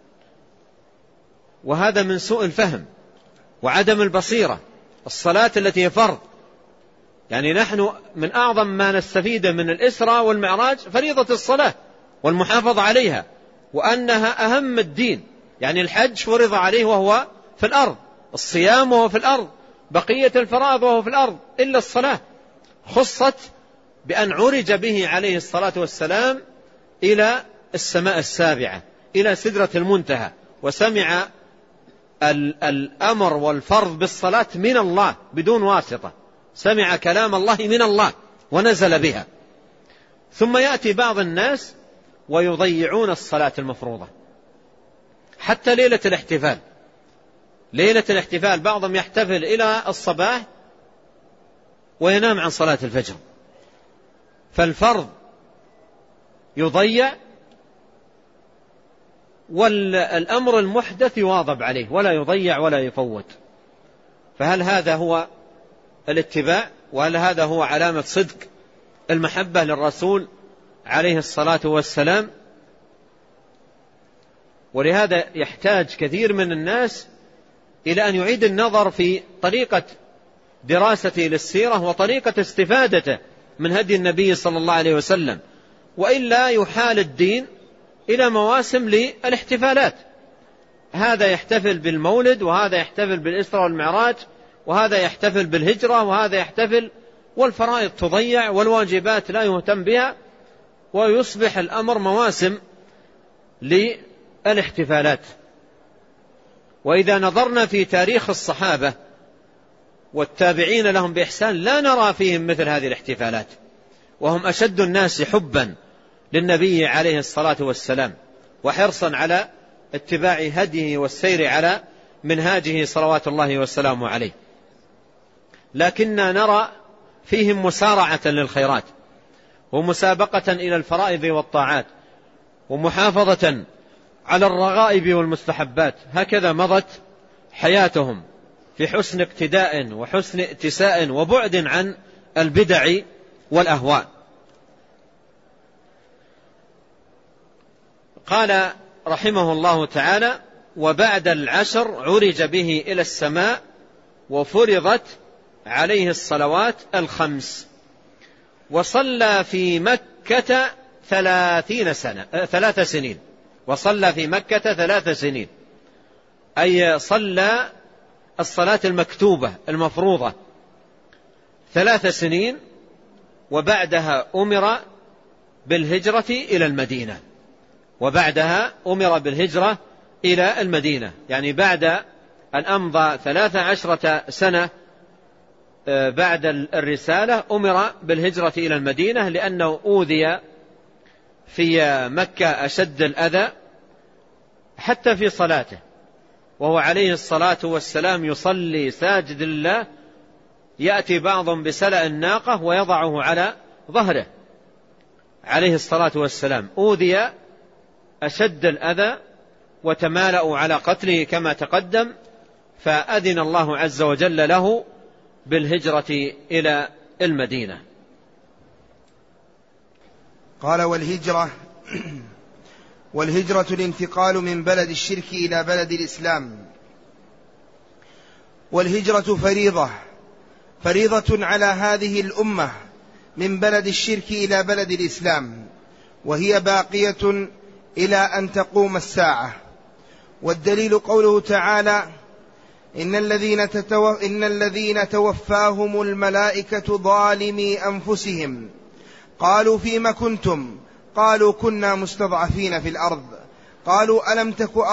وهذا من سوء الفهم وعدم البصيرة. الصلاة التي هي فرض، يعني نحن من أعظم ما نستفيد من الإسراء والمعراج فريضة الصلاة والمحافظة عليها، وأنها أهم الدين. يعني الحج فرض عليه وهو في الأرض، الصيام وهو في الأرض، بقية الفرائض وهو في الأرض، إلا الصلاة خصت بأن عرج به عليه الصلاة والسلام إلى السماء السابعة، إلى سدرة المنتهى، وسمع الأمر والفرض بالصلاة من الله بدون واسطة، سمع كلام الله من الله ونزل بها. ثم يأتي بعض الناس ويضيعون الصلاة المفروضة حتى ليلة الاحتفال بعضهم يحتفل إلى الصباح وينام عن صلاة الفجر. فالفرض يضيع والأمر المحدث يواظب عليه ولا يضيع ولا يفوت. فهل هذا هو الاتباع؟ وهل هذا هو علامة صدق المحبة للرسول عليه الصلاة والسلام؟ ولهذا يحتاج كثير من الناس إلى أن يعيد النظر في طريقة دراسته للسيرة وطريقة استفادته من هدي النبي صلى الله عليه وسلم، وإلا يحال الدين إلى مواسم للاحتفالات. هذا يحتفل بالمولد، وهذا يحتفل بالإسراء والمعراج، وهذا يحتفل بالهجرة، وهذا يحتفل، والفرائض تضيع والواجبات لا يهتم بها، ويصبح الأمر مواسم للاحتفالات. وإذا نظرنا في تاريخ الصحابة والتابعين لهم بإحسان لا نرى فيهم مثل هذه الاحتفالات، وهم أشد الناس حبا للنبي عليه الصلاة والسلام وحرصا على اتباع هديه والسير على منهاجه صلوات الله والسلام عليه، لكننا نرى فيهم مسارعة للخيرات ومسابقة إلى الفرائض والطاعات ومحافظة على الرغائب والمستحبات. هكذا مضت حياتهم في حسن اقتداء وحسن ائتساء وبعد عن البدع والأهواء. قال رحمه الله تعالى: وبعد العشر عرج به إلى السماء وفرضت عليه الصلوات الخمس، وصلى في مكة 3 سنين. وصلى في مكة 3 سنين، أي صلى الصلاة المكتوبة المفروضة 3 سنين، وبعدها أمر بالهجرة إلى المدينة. وبعدها أمر بالهجرة إلى المدينة، يعني بعد أن أمضى 13 سنة بعد الرسالة أمر بالهجرة إلى المدينة، لأنه أوذي في مكة أشد الأذى حتى في صلاته، وهو عليه الصلاة والسلام يصلي ساجد لله، يأتي بعضهم بسلأ الناقة ويضعه على ظهره عليه الصلاة والسلام، أوذي أشد الأذى وتمالأوا على قتله كما تقدم، فأذن الله عز وجل له بالهجرة إلى المدينة. قال: والهجرة الانتقال من بلد الشرك إلى بلد الإسلام. والهجرة فريضة على هذه الأمة من بلد الشرك إلى بلد الإسلام، وهي باقية إلى أن تقوم الساعة. والدليل قوله تعالى: إن الذين توفاهم الملائكة ظالمي أنفسهم قالوا فيما كنتم؟ قالوا كنا مستضعفين في الأرض. قالوا ألم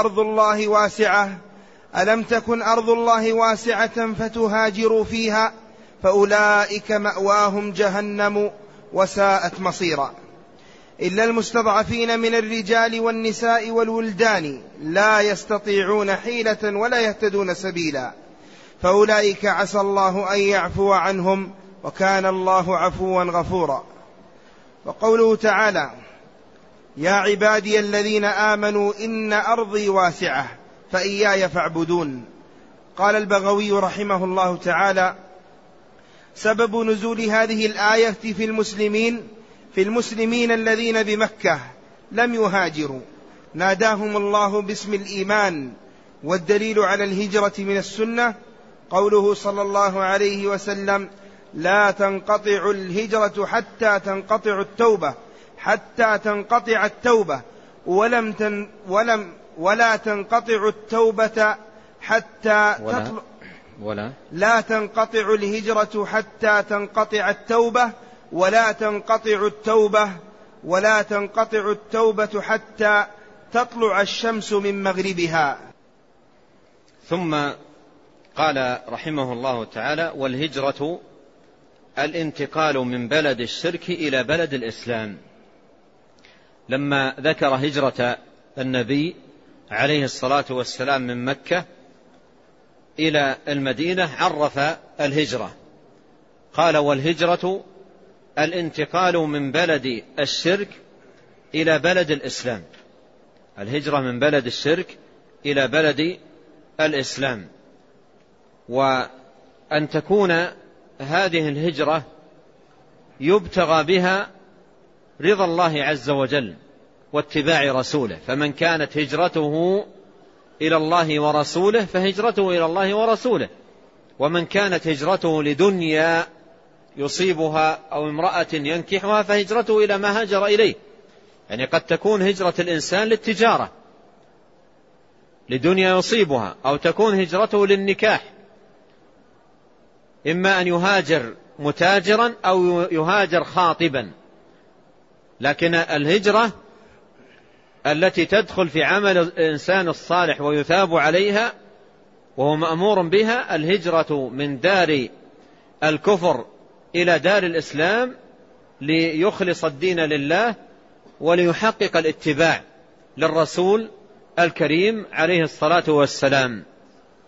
تكن أرض الله واسعة فتهاجروا فيها فأولئك مأواهم جهنم وساءت مصيرا. إلا المستضعفين من الرجال والنساء والولدان لا يستطيعون حيلة ولا يهتدون سبيلا، فأولئك عسى الله أن يعفو عنهم وكان الله عفوا غفورا. وقوله تعالى: يا عبادي الذين آمنوا إن أرضي واسعة فإياي فاعبدون. قال البغوي رحمه الله تعالى: سبب نزول هذه الآية في المسلمين الذين بمكة لم يهاجروا، ناداهم الله باسم الإيمان. والدليل على الهجرة من السنة قوله صلى الله عليه وسلم: لا تنقطع الهجرة حتى تنقطع التوبة ولا تنقطع التوبة حتى لا تنقطع الهجرة حتى تنقطع التوبة ولا تنقطع التوبة حتى تطلع الشمس من مغربها. ثم قال رحمه الله تعالى: والهجرة الانتقال من بلد الشرك إلى بلد الإسلام. لما ذكر هجرة النبي عليه الصلاة والسلام من مكة إلى المدينة عرف الهجرة، قال: والهجرة الانتقال من بلد الشرك إلى بلد الإسلام. الهجرة من بلد الشرك إلى بلد الإسلام، وأن تكون هذه الهجرة يبتغى بها رضا الله عز وجل واتباع رسوله، فمن كانت هجرته إلى الله ورسوله فهجرته إلى الله ورسوله، ومن كانت هجرته لدنيا يصيبها أو امرأة ينكحها فهجرته إلى ما هاجر إليه. يعني قد تكون هجرة الإنسان للتجارة لدنيا يصيبها، أو تكون هجرته للنكاح، إما أن يهاجر متاجرا أو يهاجر خاطبا. لكن الهجرة التي تدخل في عمل الإنسان الصالح ويثاب عليها وهو مأمور بها، الهجرة من دار الكفر إلى دار الإسلام ليخلص الدين لله وليحقق الاتباع للرسول الكريم عليه الصلاة والسلام.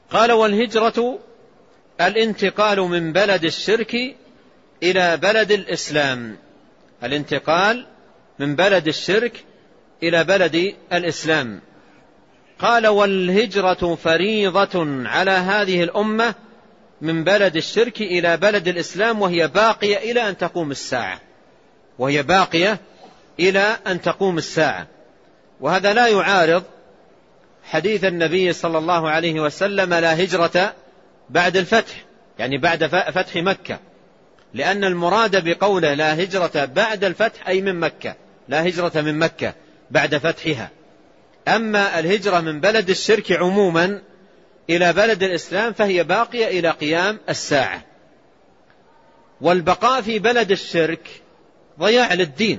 قال: والهجرة الانتقال من بلد الشرك إلى بلد الإسلام. الانتقال من بلد الشرك إلى بلد الإسلام. قال: والهجرة فريضة على هذه الأمة من بلد الشرك إلى بلد الإسلام، وهي باقية إلى أن تقوم الساعة. وهي باقية إلى أن تقوم الساعة. وهذا لا يعارض حديث النبي صلى الله عليه وسلم: لا هجرة بعد الفتح، يعني بعد فتح مكة، لأن المراد بقوله لا هجرة بعد الفتح أي من مكة، لا هجرة من مكة بعد فتحها. أما الهجرة من بلد الشرك عموما إلى بلد الإسلام فهي باقية إلى قيام الساعة. والبقاء في بلد الشرك ضياع للدين.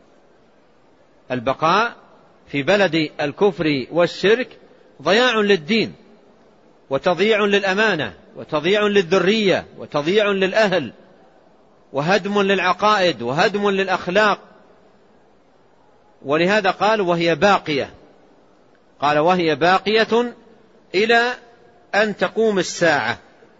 البقاء في بلد الكفر والشرك ضياع للدين، وتضييع للأمانة، وتضييع للذرية، وتضييع للأهل، وهدم للعقائد، وهدم للأخلاق. ولهذا قال: وهي باقية. قال: وهي باقية إلى أن تقوم الساعة.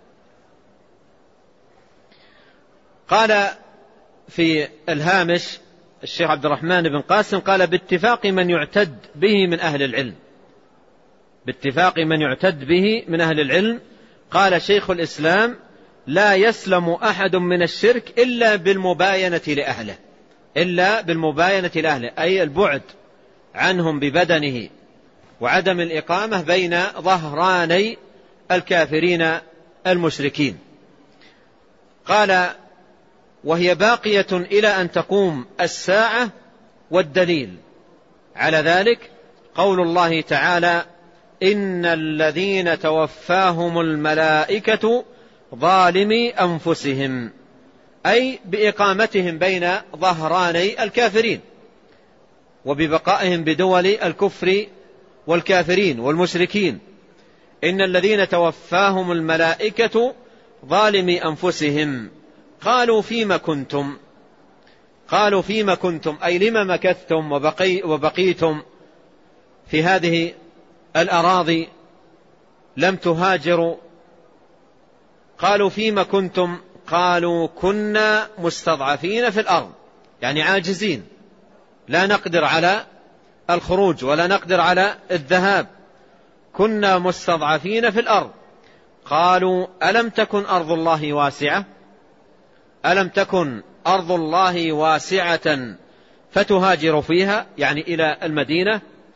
قال في الهامش الشيخ عبد الرحمن بن قاسم: قال: باتفاق من يعتد به من أهل العلم. باتفاق من يعتد به من أهل العلم. قال شيخ الإسلام: لا يسلم أحد من الشرك إلا بالمباينة لأهله. إلا بالمباينة لأهله، أي البعد عنهم ببدنه، وعدم الإقامة بين ظهراني الكافرين المشركين. قال: وهي باقية إلى أن تقوم الساعة. والدليل على ذلك قول الله تعالى: إن الذين توفاهم الملائكة ظالمي أنفسهم، أي بإقامتهم بين ظهراني الكافرين، وببقائهم بدول الكفر والكافرين والمشركين. إن الذين توفاهم الملائكة ظالمي أنفسهم. قالوا: فيما كنتم؟ قالوا: فيما كنتم أي لما مكثتم وبقيتم في هذه الأراضي لم تهاجروا؟ قالوا: فيما كنتم؟ قالوا: كنا مستضعفين في الأرض، يعني عاجزين، لا نقدر على الخروج ولا نقدر على الذهاب، كنا مستضعفين في الأرض. قالوا: ألم تكن أرض الله واسعة؟ ألم تكن أرض الله واسعة فتهاجروا فيها، يعني إلى المدينة،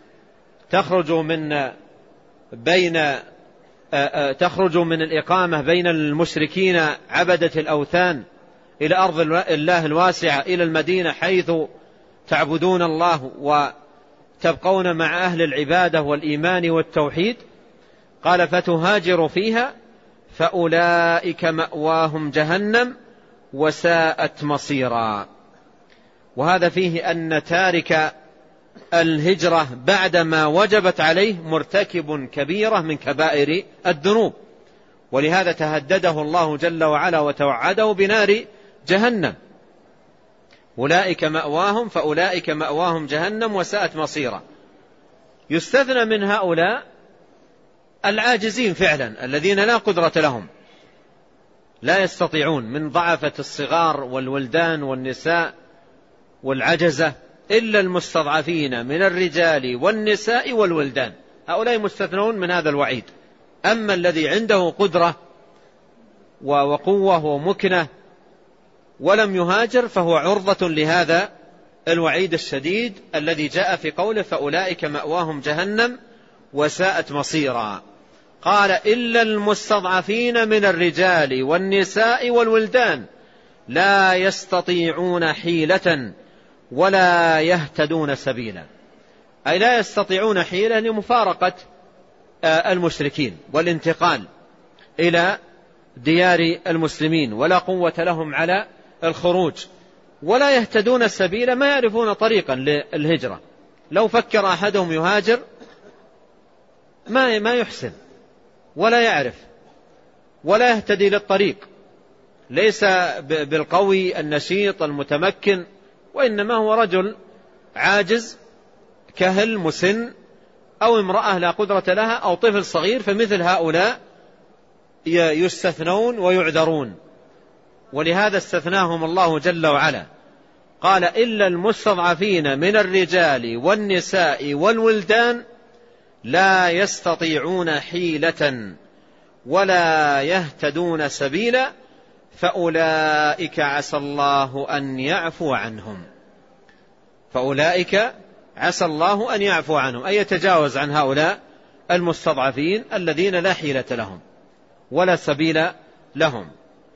تخرجوا من الإقامة بين المشركين عبدة الأوثان إلى أرض الله الواسعة، إلى المدينة حيث تعبدون الله وتبقون مع أهل العبادة والإيمان والتوحيد. قال: فتهاجروا فيها فأولئك مأواهم جهنم وساءت مصيرا. وهذا فيه أن تارك الهجرة بعدما وجبت عليه مرتكب كبيرة من كبائر الذنوب، ولهذا تهدده الله جل وعلا وتوعده بنار جهنم. أولئك مأواهم فأولئك مأواهم جهنم وساءت مصيرا. يستثنى من هؤلاء العاجزين فعلا، الذين لا قدرة لهم، لا يستطيعون، من ضعفة الصغار والولدان والنساء والعجزة، إلا المستضعفين من الرجال والنساء والولدان، هؤلاء مستثنون من هذا الوعيد. أما الذي عنده قدرة وقوة ومكنة ولم يهاجر فهو عرضة لهذا الوعيد الشديد الذي جاء في قوله: فأولئك مأواهم جهنم وساءت مصيرا. قال: إلا المستضعفين من الرجال والنساء والولدان لا يستطيعون حيلة ولا يهتدون سبيلا، أي لا يستطيعون حيلة لمفارقة المشركين والانتقال إلى ديار المسلمين، ولا قوة لهم على الخروج، ولا يهتدون سبيلا، ما يعرفون طريقا للهجرة. لو فكر أحدهم يهاجر ما يحسن ولا يعرف ولا يهتدي للطريق، ليس بالقوي النشيط المتمكن، وإنما هو رجل عاجز كهل مسن، أو امرأة لا قدرة لها، أو طفل صغير. فمثل هؤلاء يستثنون ويعذرون، ولهذا استثناهم الله جل وعلا، قال إلا المستضعفين من الرجال والنساء والولدان لا يستطيعون حيلة ولا يهتدون سبيلا فأولئك عسى الله أن يعفو عنهم. فأولئك عسى الله أن يعفو عنهم، أي يتجاوز عن هؤلاء المستضعفين الذين لا حيلة لهم ولا سبيل لهم.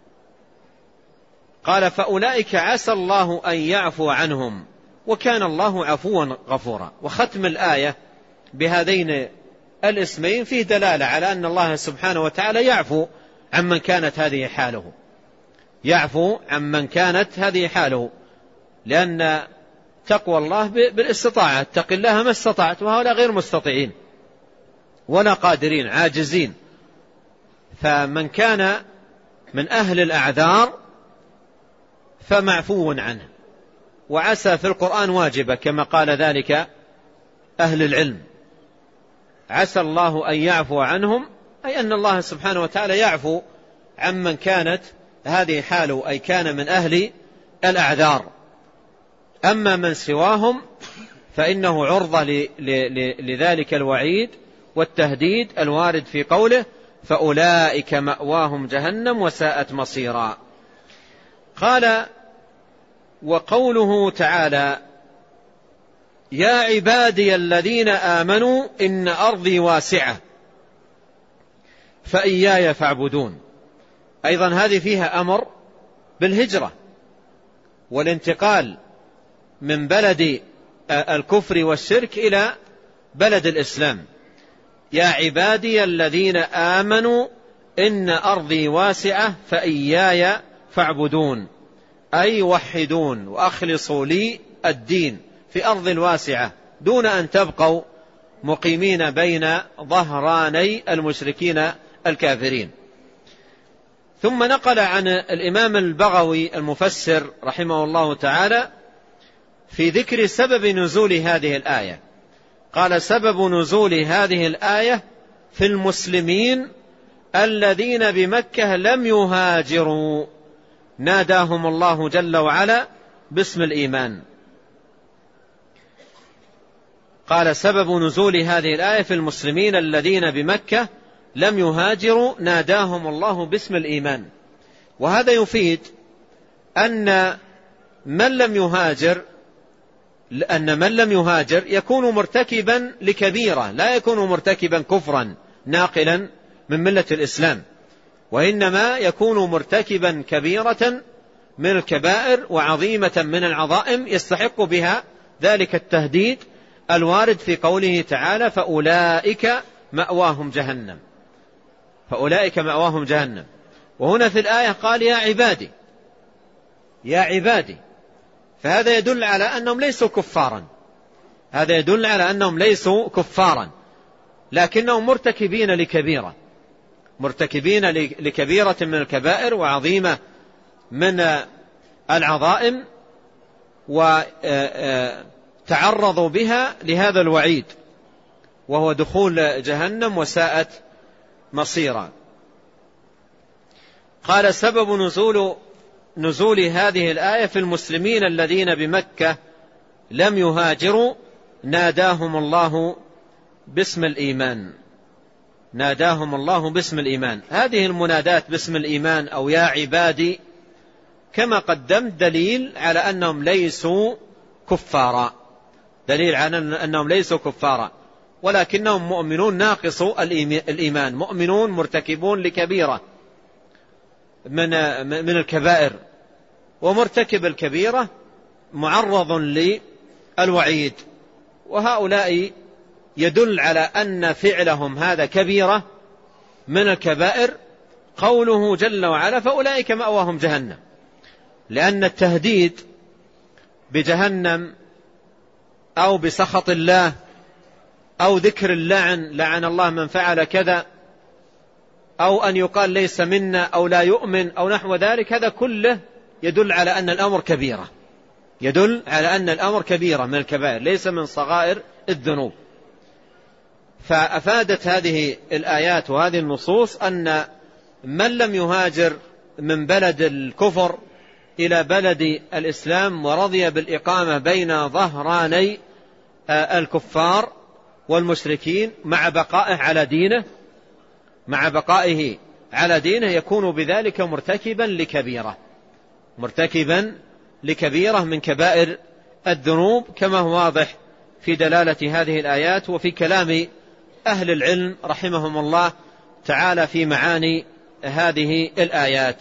قال فأولئك عسى الله أن يعفو عنهم، وكان الله عفوا غفورا. وختم الآية بهذين الاسمين فيه دلالة على أن الله سبحانه وتعالى يعفو عمن كانت هذه حاله، يعفو عمن كانت هذه حاله، لأن تقوى الله بالاستطاعة، اتق الله ما استطعت، وهؤلاء غير مستطيعين ولا قادرين، عاجزين. فمن كان من أهل الأعذار فمعفو عنه. وعسى في القرآن واجبة كما قال ذلك أهل العلم، عسى الله أن يعفو عنهم، أي أن الله سبحانه وتعالى يعفو عمن كانت هذه حاله، أي كان من أهل الأعذار. أما من سواهم فإنه عرضة لذلك الوعيد والتهديد الوارد في قوله فأولئك مأواهم جهنم وساءت مصيرا. قال وقوله تعالى يا عبادي الذين آمنوا إن أرضي واسعة فإياي فاعبدون، أيضا هذه فيها أمر بالهجرة والانتقال من بلد الكفر والشرك إلى بلد الإسلام. يا عبادي الذين آمنوا إن أرضي واسعة فإياي فاعبدون، أي وحدون وأخلصوا لي الدين في أرض واسعة دون أن تبقوا مقيمين بين ظهراني المشركين الكافرين. ثم نقل عن الإمام البغوي المفسر رحمه الله تعالى في ذكر سبب نزول هذه الآية، قال سبب نزول هذه الآية في المسلمين الذين بمكة لم يهاجروا ناداهم الله جل وعلا باسم الإيمان. قال سبب نزول هذه الآية في المسلمين الذين بمكة لم يهاجروا ناداهم الله باسم الإيمان. وهذا يفيد أن من لم يهاجر يكون مرتكبا لكبيرة، لا يكون مرتكبا كفرا ناقلا من ملة الإسلام، وإنما يكون مرتكبا كبيرة من الكبائر وعظيمة من العظائم يستحق بها ذلك التهديد الوارد في قوله تعالى فأولئك مأواهم جهنم، فأولئك مأواهم جهنم. وهنا في الآية قال يا عبادي، يا عبادي، فهذا يدل على أنهم ليسوا كفارا، هذا يدل على أنهم ليسوا كفارا، لكنهم مرتكبين لكبيرة، مرتكبين لكبيرة من الكبائر وعظيمة من العظائم، وتعرضوا بها لهذا الوعيد وهو دخول جهنم وساءت مصيرا. قال سبب نزول هذه الآية في المسلمين الذين بمكة لم يهاجروا ناداهم الله باسم الإيمان، ناداهم الله باسم الإيمان. هذه المنادات باسم الإيمان أو يا عبادي كما قدمت دليل على أنهم ليسوا كفارا، دليل على أنهم ليسوا كفارا، ولكنهم مؤمنون ناقصوا الإيمان، مؤمنون مرتكبون لكبيرة من الكبائر، ومرتكب الكبيرة معرض للوعيد. وهؤلاء يدل على أن فعلهم هذا كبيرة من الكبائر قوله جل وعلا فأولئك مأواهم جهنم، لأن التهديد بجهنم أو بسخط الله أو ذكر اللعن، لعن الله من فعل كذا، أو أن يقال ليس منا أو لا يؤمن أو نحو ذلك، هذا كله يدل على أن الأمر كبيرة، يدل على أن الأمر كبيرة من الكبائر ليس من صغائر الذنوب. فأفادت هذه الآيات وهذه النصوص أن من لم يهاجر من بلد الكفر إلى بلد الإسلام ورضي بالإقامة بين ظهراني الكفار والمشركين مع بقائه على دينه يكون بذلك مرتكبا لكبيرة من كبائر الذنوب، كما هو واضح في دلالة هذه الآيات وفي كلام أهل العلم رحمهم الله تعالى في معاني هذه الآيات.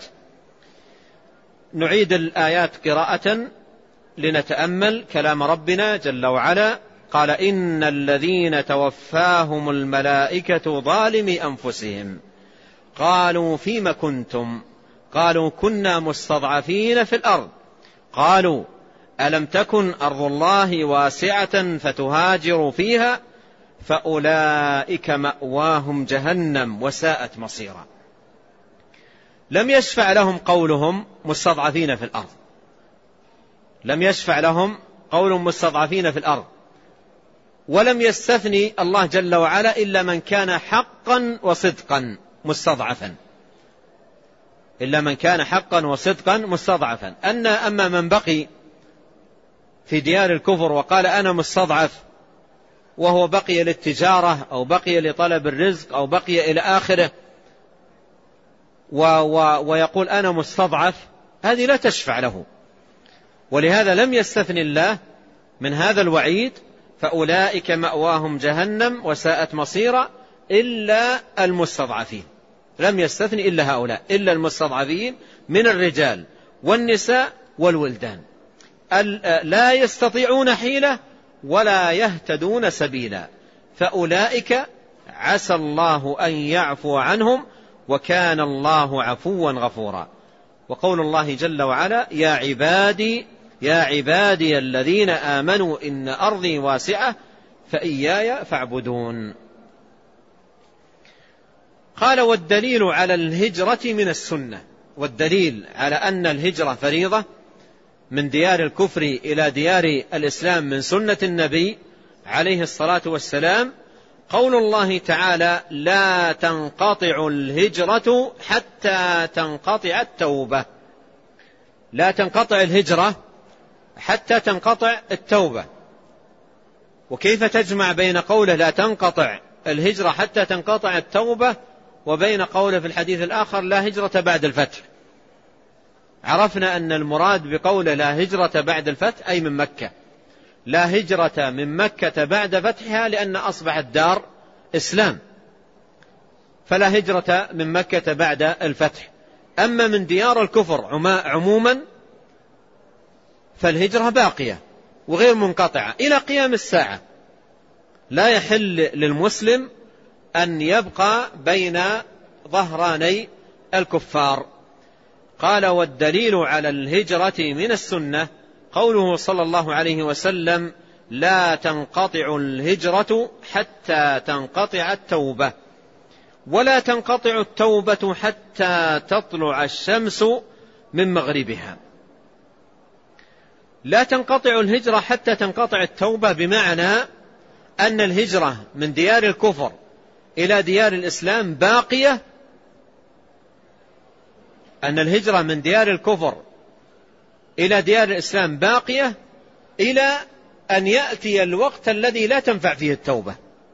نعيد الآيات قراءة لنتأمل كلام ربنا جل وعلا. قال: إن الذين توفاهم الملائكة ظالمي أنفسهم قالوا فيم كنتم قالوا كنا مستضعفين في الأرض قالوا ألم تكن أرض الله واسعة فتهاجروا فيها فأولئك مأواهم جهنم وساءت مصيرا. لم يشفع لهم قولهم مستضعفين في الأرض، لم يشفع لهم قولهم مستضعفين في الأرض، ولم يستثني الله جل وعلا إلا من كان حقا وصدقا مستضعفا، إلا من كان حقا وصدقا مستضعفا. أما من بقي في ديار الكفر وقال أنا مستضعف، وهو بقي للتجارة أو بقي لطلب الرزق أو بقي إلى آخره ويقول أنا مستضعف، هذه لا تشفع له. ولهذا لم يستثني الله من هذا الوعيد فأولئك مأواهم جهنم وساءت مصيرا إلا المستضعفين، لم يستثني إلا هؤلاء، إلا المستضعفين من الرجال والنساء والولدان، لا يستطيعون حيلة ولا يهتدون سبيلا، فأولئك عسى الله أن يعفو عنهم وكان الله عفوا غفورا. وقول الله جل وعلا: يا عبادي الذين آمنوا إن أرضي واسعة فإياي فاعبدون. قال: والدليل على الهجرة من السنة، والدليل على أن الهجرة فريضة من ديار الكفر إلى ديار الإسلام من سنة النبي عليه الصلاة والسلام قول الله تعالى: لا تنقطع الهجرة حتى تنقطع التوبة. لا تنقطع الهجرة حتى تنقطع التوبة. وكيف تجمع بين قوله لا تنقطع الهجرة حتى تنقطع التوبة وبين قوله في الحديث الآخر لا هجرة بعد الفتح؟ عرفنا أن المراد بقوله لا هجرة بعد الفتح أي من مكة، لا هجرة من مكة بعد فتحها لأن أصبحت دار إسلام، فلا هجرة من مكة بعد الفتح. أما من ديار الكفر عموما فالهجرة باقية وغير منقطعة إلى قيام الساعة. لا يحل للمسلم أن يبقى بين ظهراني الكفار. قال: والدليل على الهجرة من السنة قوله صلى الله عليه وسلم: لا تنقطع الهجرة حتى تنقطع التوبة، ولا تنقطع التوبة حتى تطلع الشمس من مغربها. لا تنقطع الهجرة حتى تنقطع التوبة بمعنى أن الهجرة من ديار الكفر إلى ديار الإسلام باقية، أن الهجرة من ديار الكفر إلى ديار الإسلام باقية إلى أن يأتي الوقت الذي لا تنفع فيه التوبة.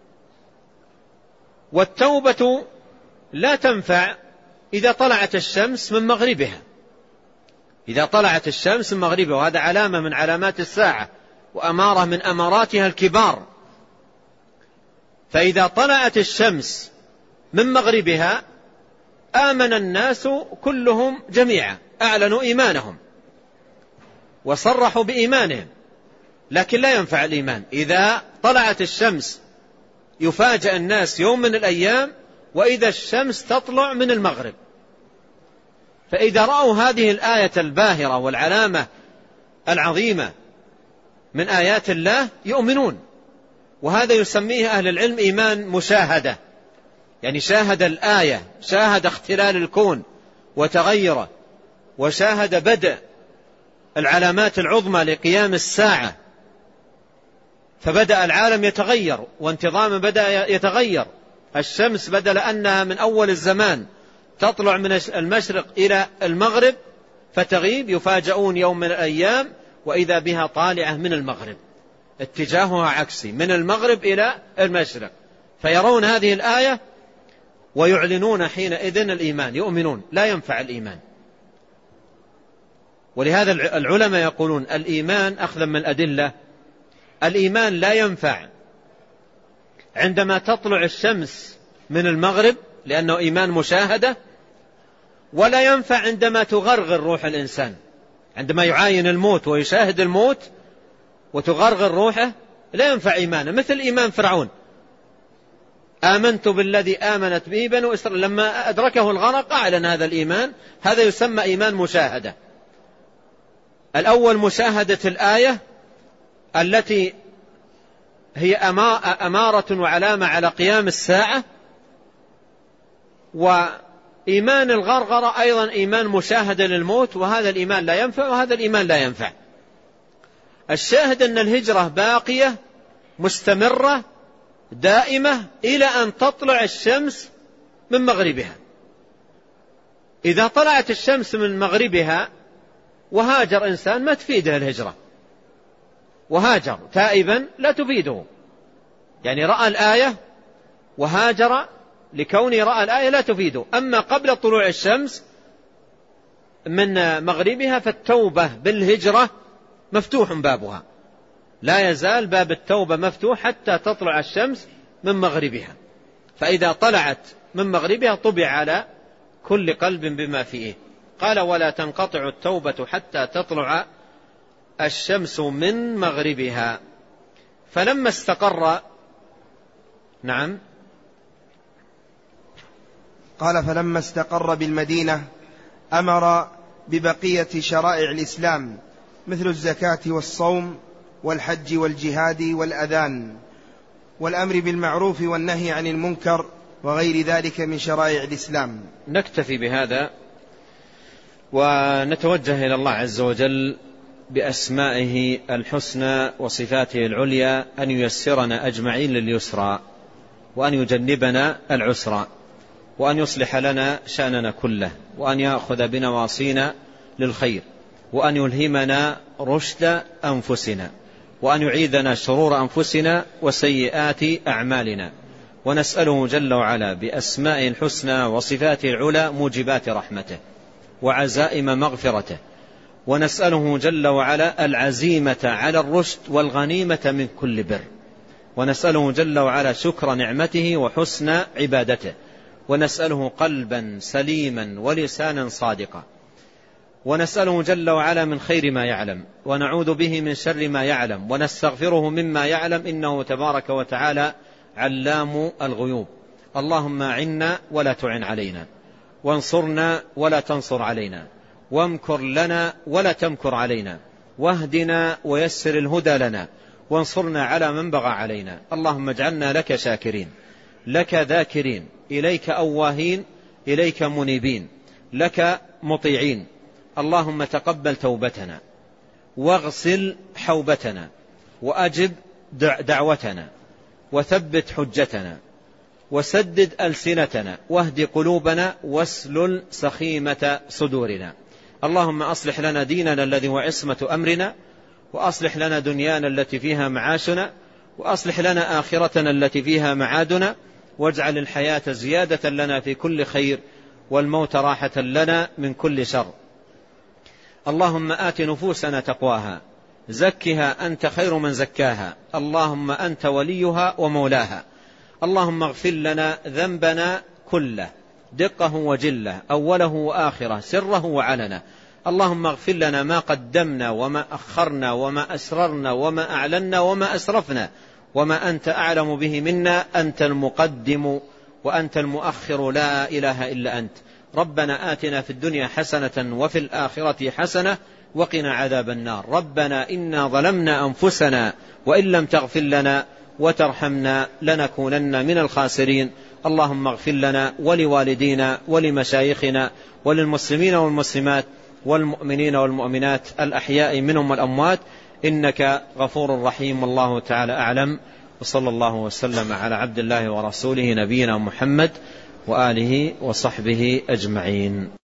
والتوبة لا تنفع إذا طلعت الشمس من مغربها، إذا طلعت الشمس من مغربها، وهذا علامة من علامات الساعة وأمارة من أماراتها الكبار. فإذا طلعت الشمس من مغربها آمن الناس كلهم جميعا، أعلنوا إيمانهم وصرحوا بإيمانهم، لكن لا ينفع الإيمان. إذا طلعت الشمس يفاجأ الناس يوم من الأيام وإذا الشمس تطلع من المغرب. فإذا رأوا هذه الآية الباهرة والعلامة العظيمة من آيات الله يؤمنون، وهذا يسميه أهل العلم إيمان مشاهدة، يعني شاهد الآية، شاهد اختلال الكون وتغيره، وشاهد بدء العلامات العظمى لقيام الساعة، فبدأ العالم يتغير وانتظام بدأ يتغير. الشمس بدل أنها من أول الزمان تطلع من المشرق إلى المغرب فتغيب، يفاجؤون يوم من الأيام وإذا بها طالعة من المغرب، اتجاهها عكسي من المغرب إلى المشرق، فيرون هذه الآية ويعلنون حينئذ الإيمان، يؤمنون. لا ينفع الإيمان. ولهذا العلماء يقولون الإيمان أخذا من الأدلة، الإيمان لا ينفع عندما تطلع الشمس من المغرب لأنه إيمان مشاهدة، ولا ينفع عندما تغرغر روح الإنسان، عندما يعاين الموت ويشاهد الموت وتغرغر روحه لا ينفع إيمانه، مثل إيمان فرعون. آمنت بالذي آمنت به بنو إسرائيل، لما أدركه الغرق أعلن هذا الإيمان، هذا يسمى إيمان مشاهدة. الأول مشاهدة الآية التي هي أمارة وعلامة على قيام الساعة، وإيمان الغرغرة أيضا إيمان مشاهدة للموت، وهذا الإيمان لا ينفع وهذا الإيمان لا ينفع. الشاهد أن الهجرة باقية مستمرة دائمة إلى أن تطلع الشمس من مغربها. إذا طلعت الشمس من مغربها وهاجر إنسان ما تفيده الهجرة، وهاجر تائبا لا تفيده، يعني رأى الآية وهاجر لكونه رأى الآية لا تفيده. أما قبل طلوع الشمس من مغربها فالتوبة بالهجرة مفتوح بابها، لا يزال باب التوبة مفتوح حتى تطلع الشمس من مغربها، فإذا طلعت من مغربها طبع على كل قلب بما فيه. قال ولا تنقطع التوبة حتى تطلع الشمس من مغربها. فلما استقر، نعم، قال فلما استقر بالمدينة أمر ببقية شرائع الإسلام مثل الزكاة والصوم والحج والجهاد والأذان والأمر بالمعروف والنهي عن المنكر وغير ذلك من شرائع الإسلام. نكتفي بهذا ونتوجه إلى الله عز وجل بأسمائه الحسنى وصفاته العليا أن ييسرنا أجمعين لليسرى، وأن يجنبنا العسرى، وأن يصلح لنا شأننا كله، وأن يأخذ بنواصينا للخير، وأن يلهمنا رشد أنفسنا، وأن يعيذنا شرور أنفسنا وسيئات أعمالنا. ونسأله جل وعلا بأسمائه الحسنى وصفاته العلى موجبات رحمته وعزائم مغفرته، ونسأله جل وعلا العزيمة على الرشد والغنيمة من كل بر، ونسأله جل وعلا شكر نعمته وحسن عبادته، ونسأله قلبا سليما ولسانا صادقا، ونسأله جل وعلا من خير ما يعلم، ونعوذ به من شر ما يعلم، ونستغفره مما يعلم، إنه تبارك وتعالى علام الغيوب. اللهم أعنا ولا تعن علينا، وانصرنا ولا تنصر علينا، وامكر لنا ولا تمكر علينا، واهدنا ويسر الهدى لنا، وانصرنا على من بغى علينا. اللهم اجعلنا لك شاكرين، لك ذاكرين، إليك أواهين، إليك منيبين، لك مطيعين. اللهم تقبل توبتنا، واغسل حوبتنا، وأجب دعوتنا، وثبت حجتنا، وسدد ألسنتنا، واهد قلوبنا، واسلل سخيمة صدورنا. اللهم أصلح لنا ديننا الذي هو عصمة أمرنا، وأصلح لنا دنيانا التي فيها معاشنا، وأصلح لنا آخرتنا التي فيها معادنا، واجعل الحياة زيادة لنا في كل خير، والموت راحة لنا من كل شر. اللهم آت نفوسنا تقواها، زكها أنت خير من زكاها، اللهم أنت وليها ومولاها. اللهم اغفر لنا ذنبنا كله، دقه وجله، أوله وآخره، سره وعلنه. اللهم اغفر لنا ما قدمنا وما أخرنا وما أسررنا وما أعلنا وما أسرفنا وما أنت أعلم به منا، أنت المقدم وأنت المؤخر، لا إله إلا أنت. ربنا آتنا في الدنيا حسنة وفي الآخرة حسنة وقنا عذاب النار. ربنا إنا ظلمنا أنفسنا وإن لم تغفر لنا وترحمنا لنكونن من الخاسرين. اللهم اغفر لنا ولوالدينا ولمشايخنا وللمسلمين والمسلمات والمؤمنين والمؤمنات الأحياء منهم والأموات، إنك غفور رحيم. والله تعالى أعلم، وصلى الله وسلم على عبد الله ورسوله نبينا محمد وآله وصحبه أجمعين.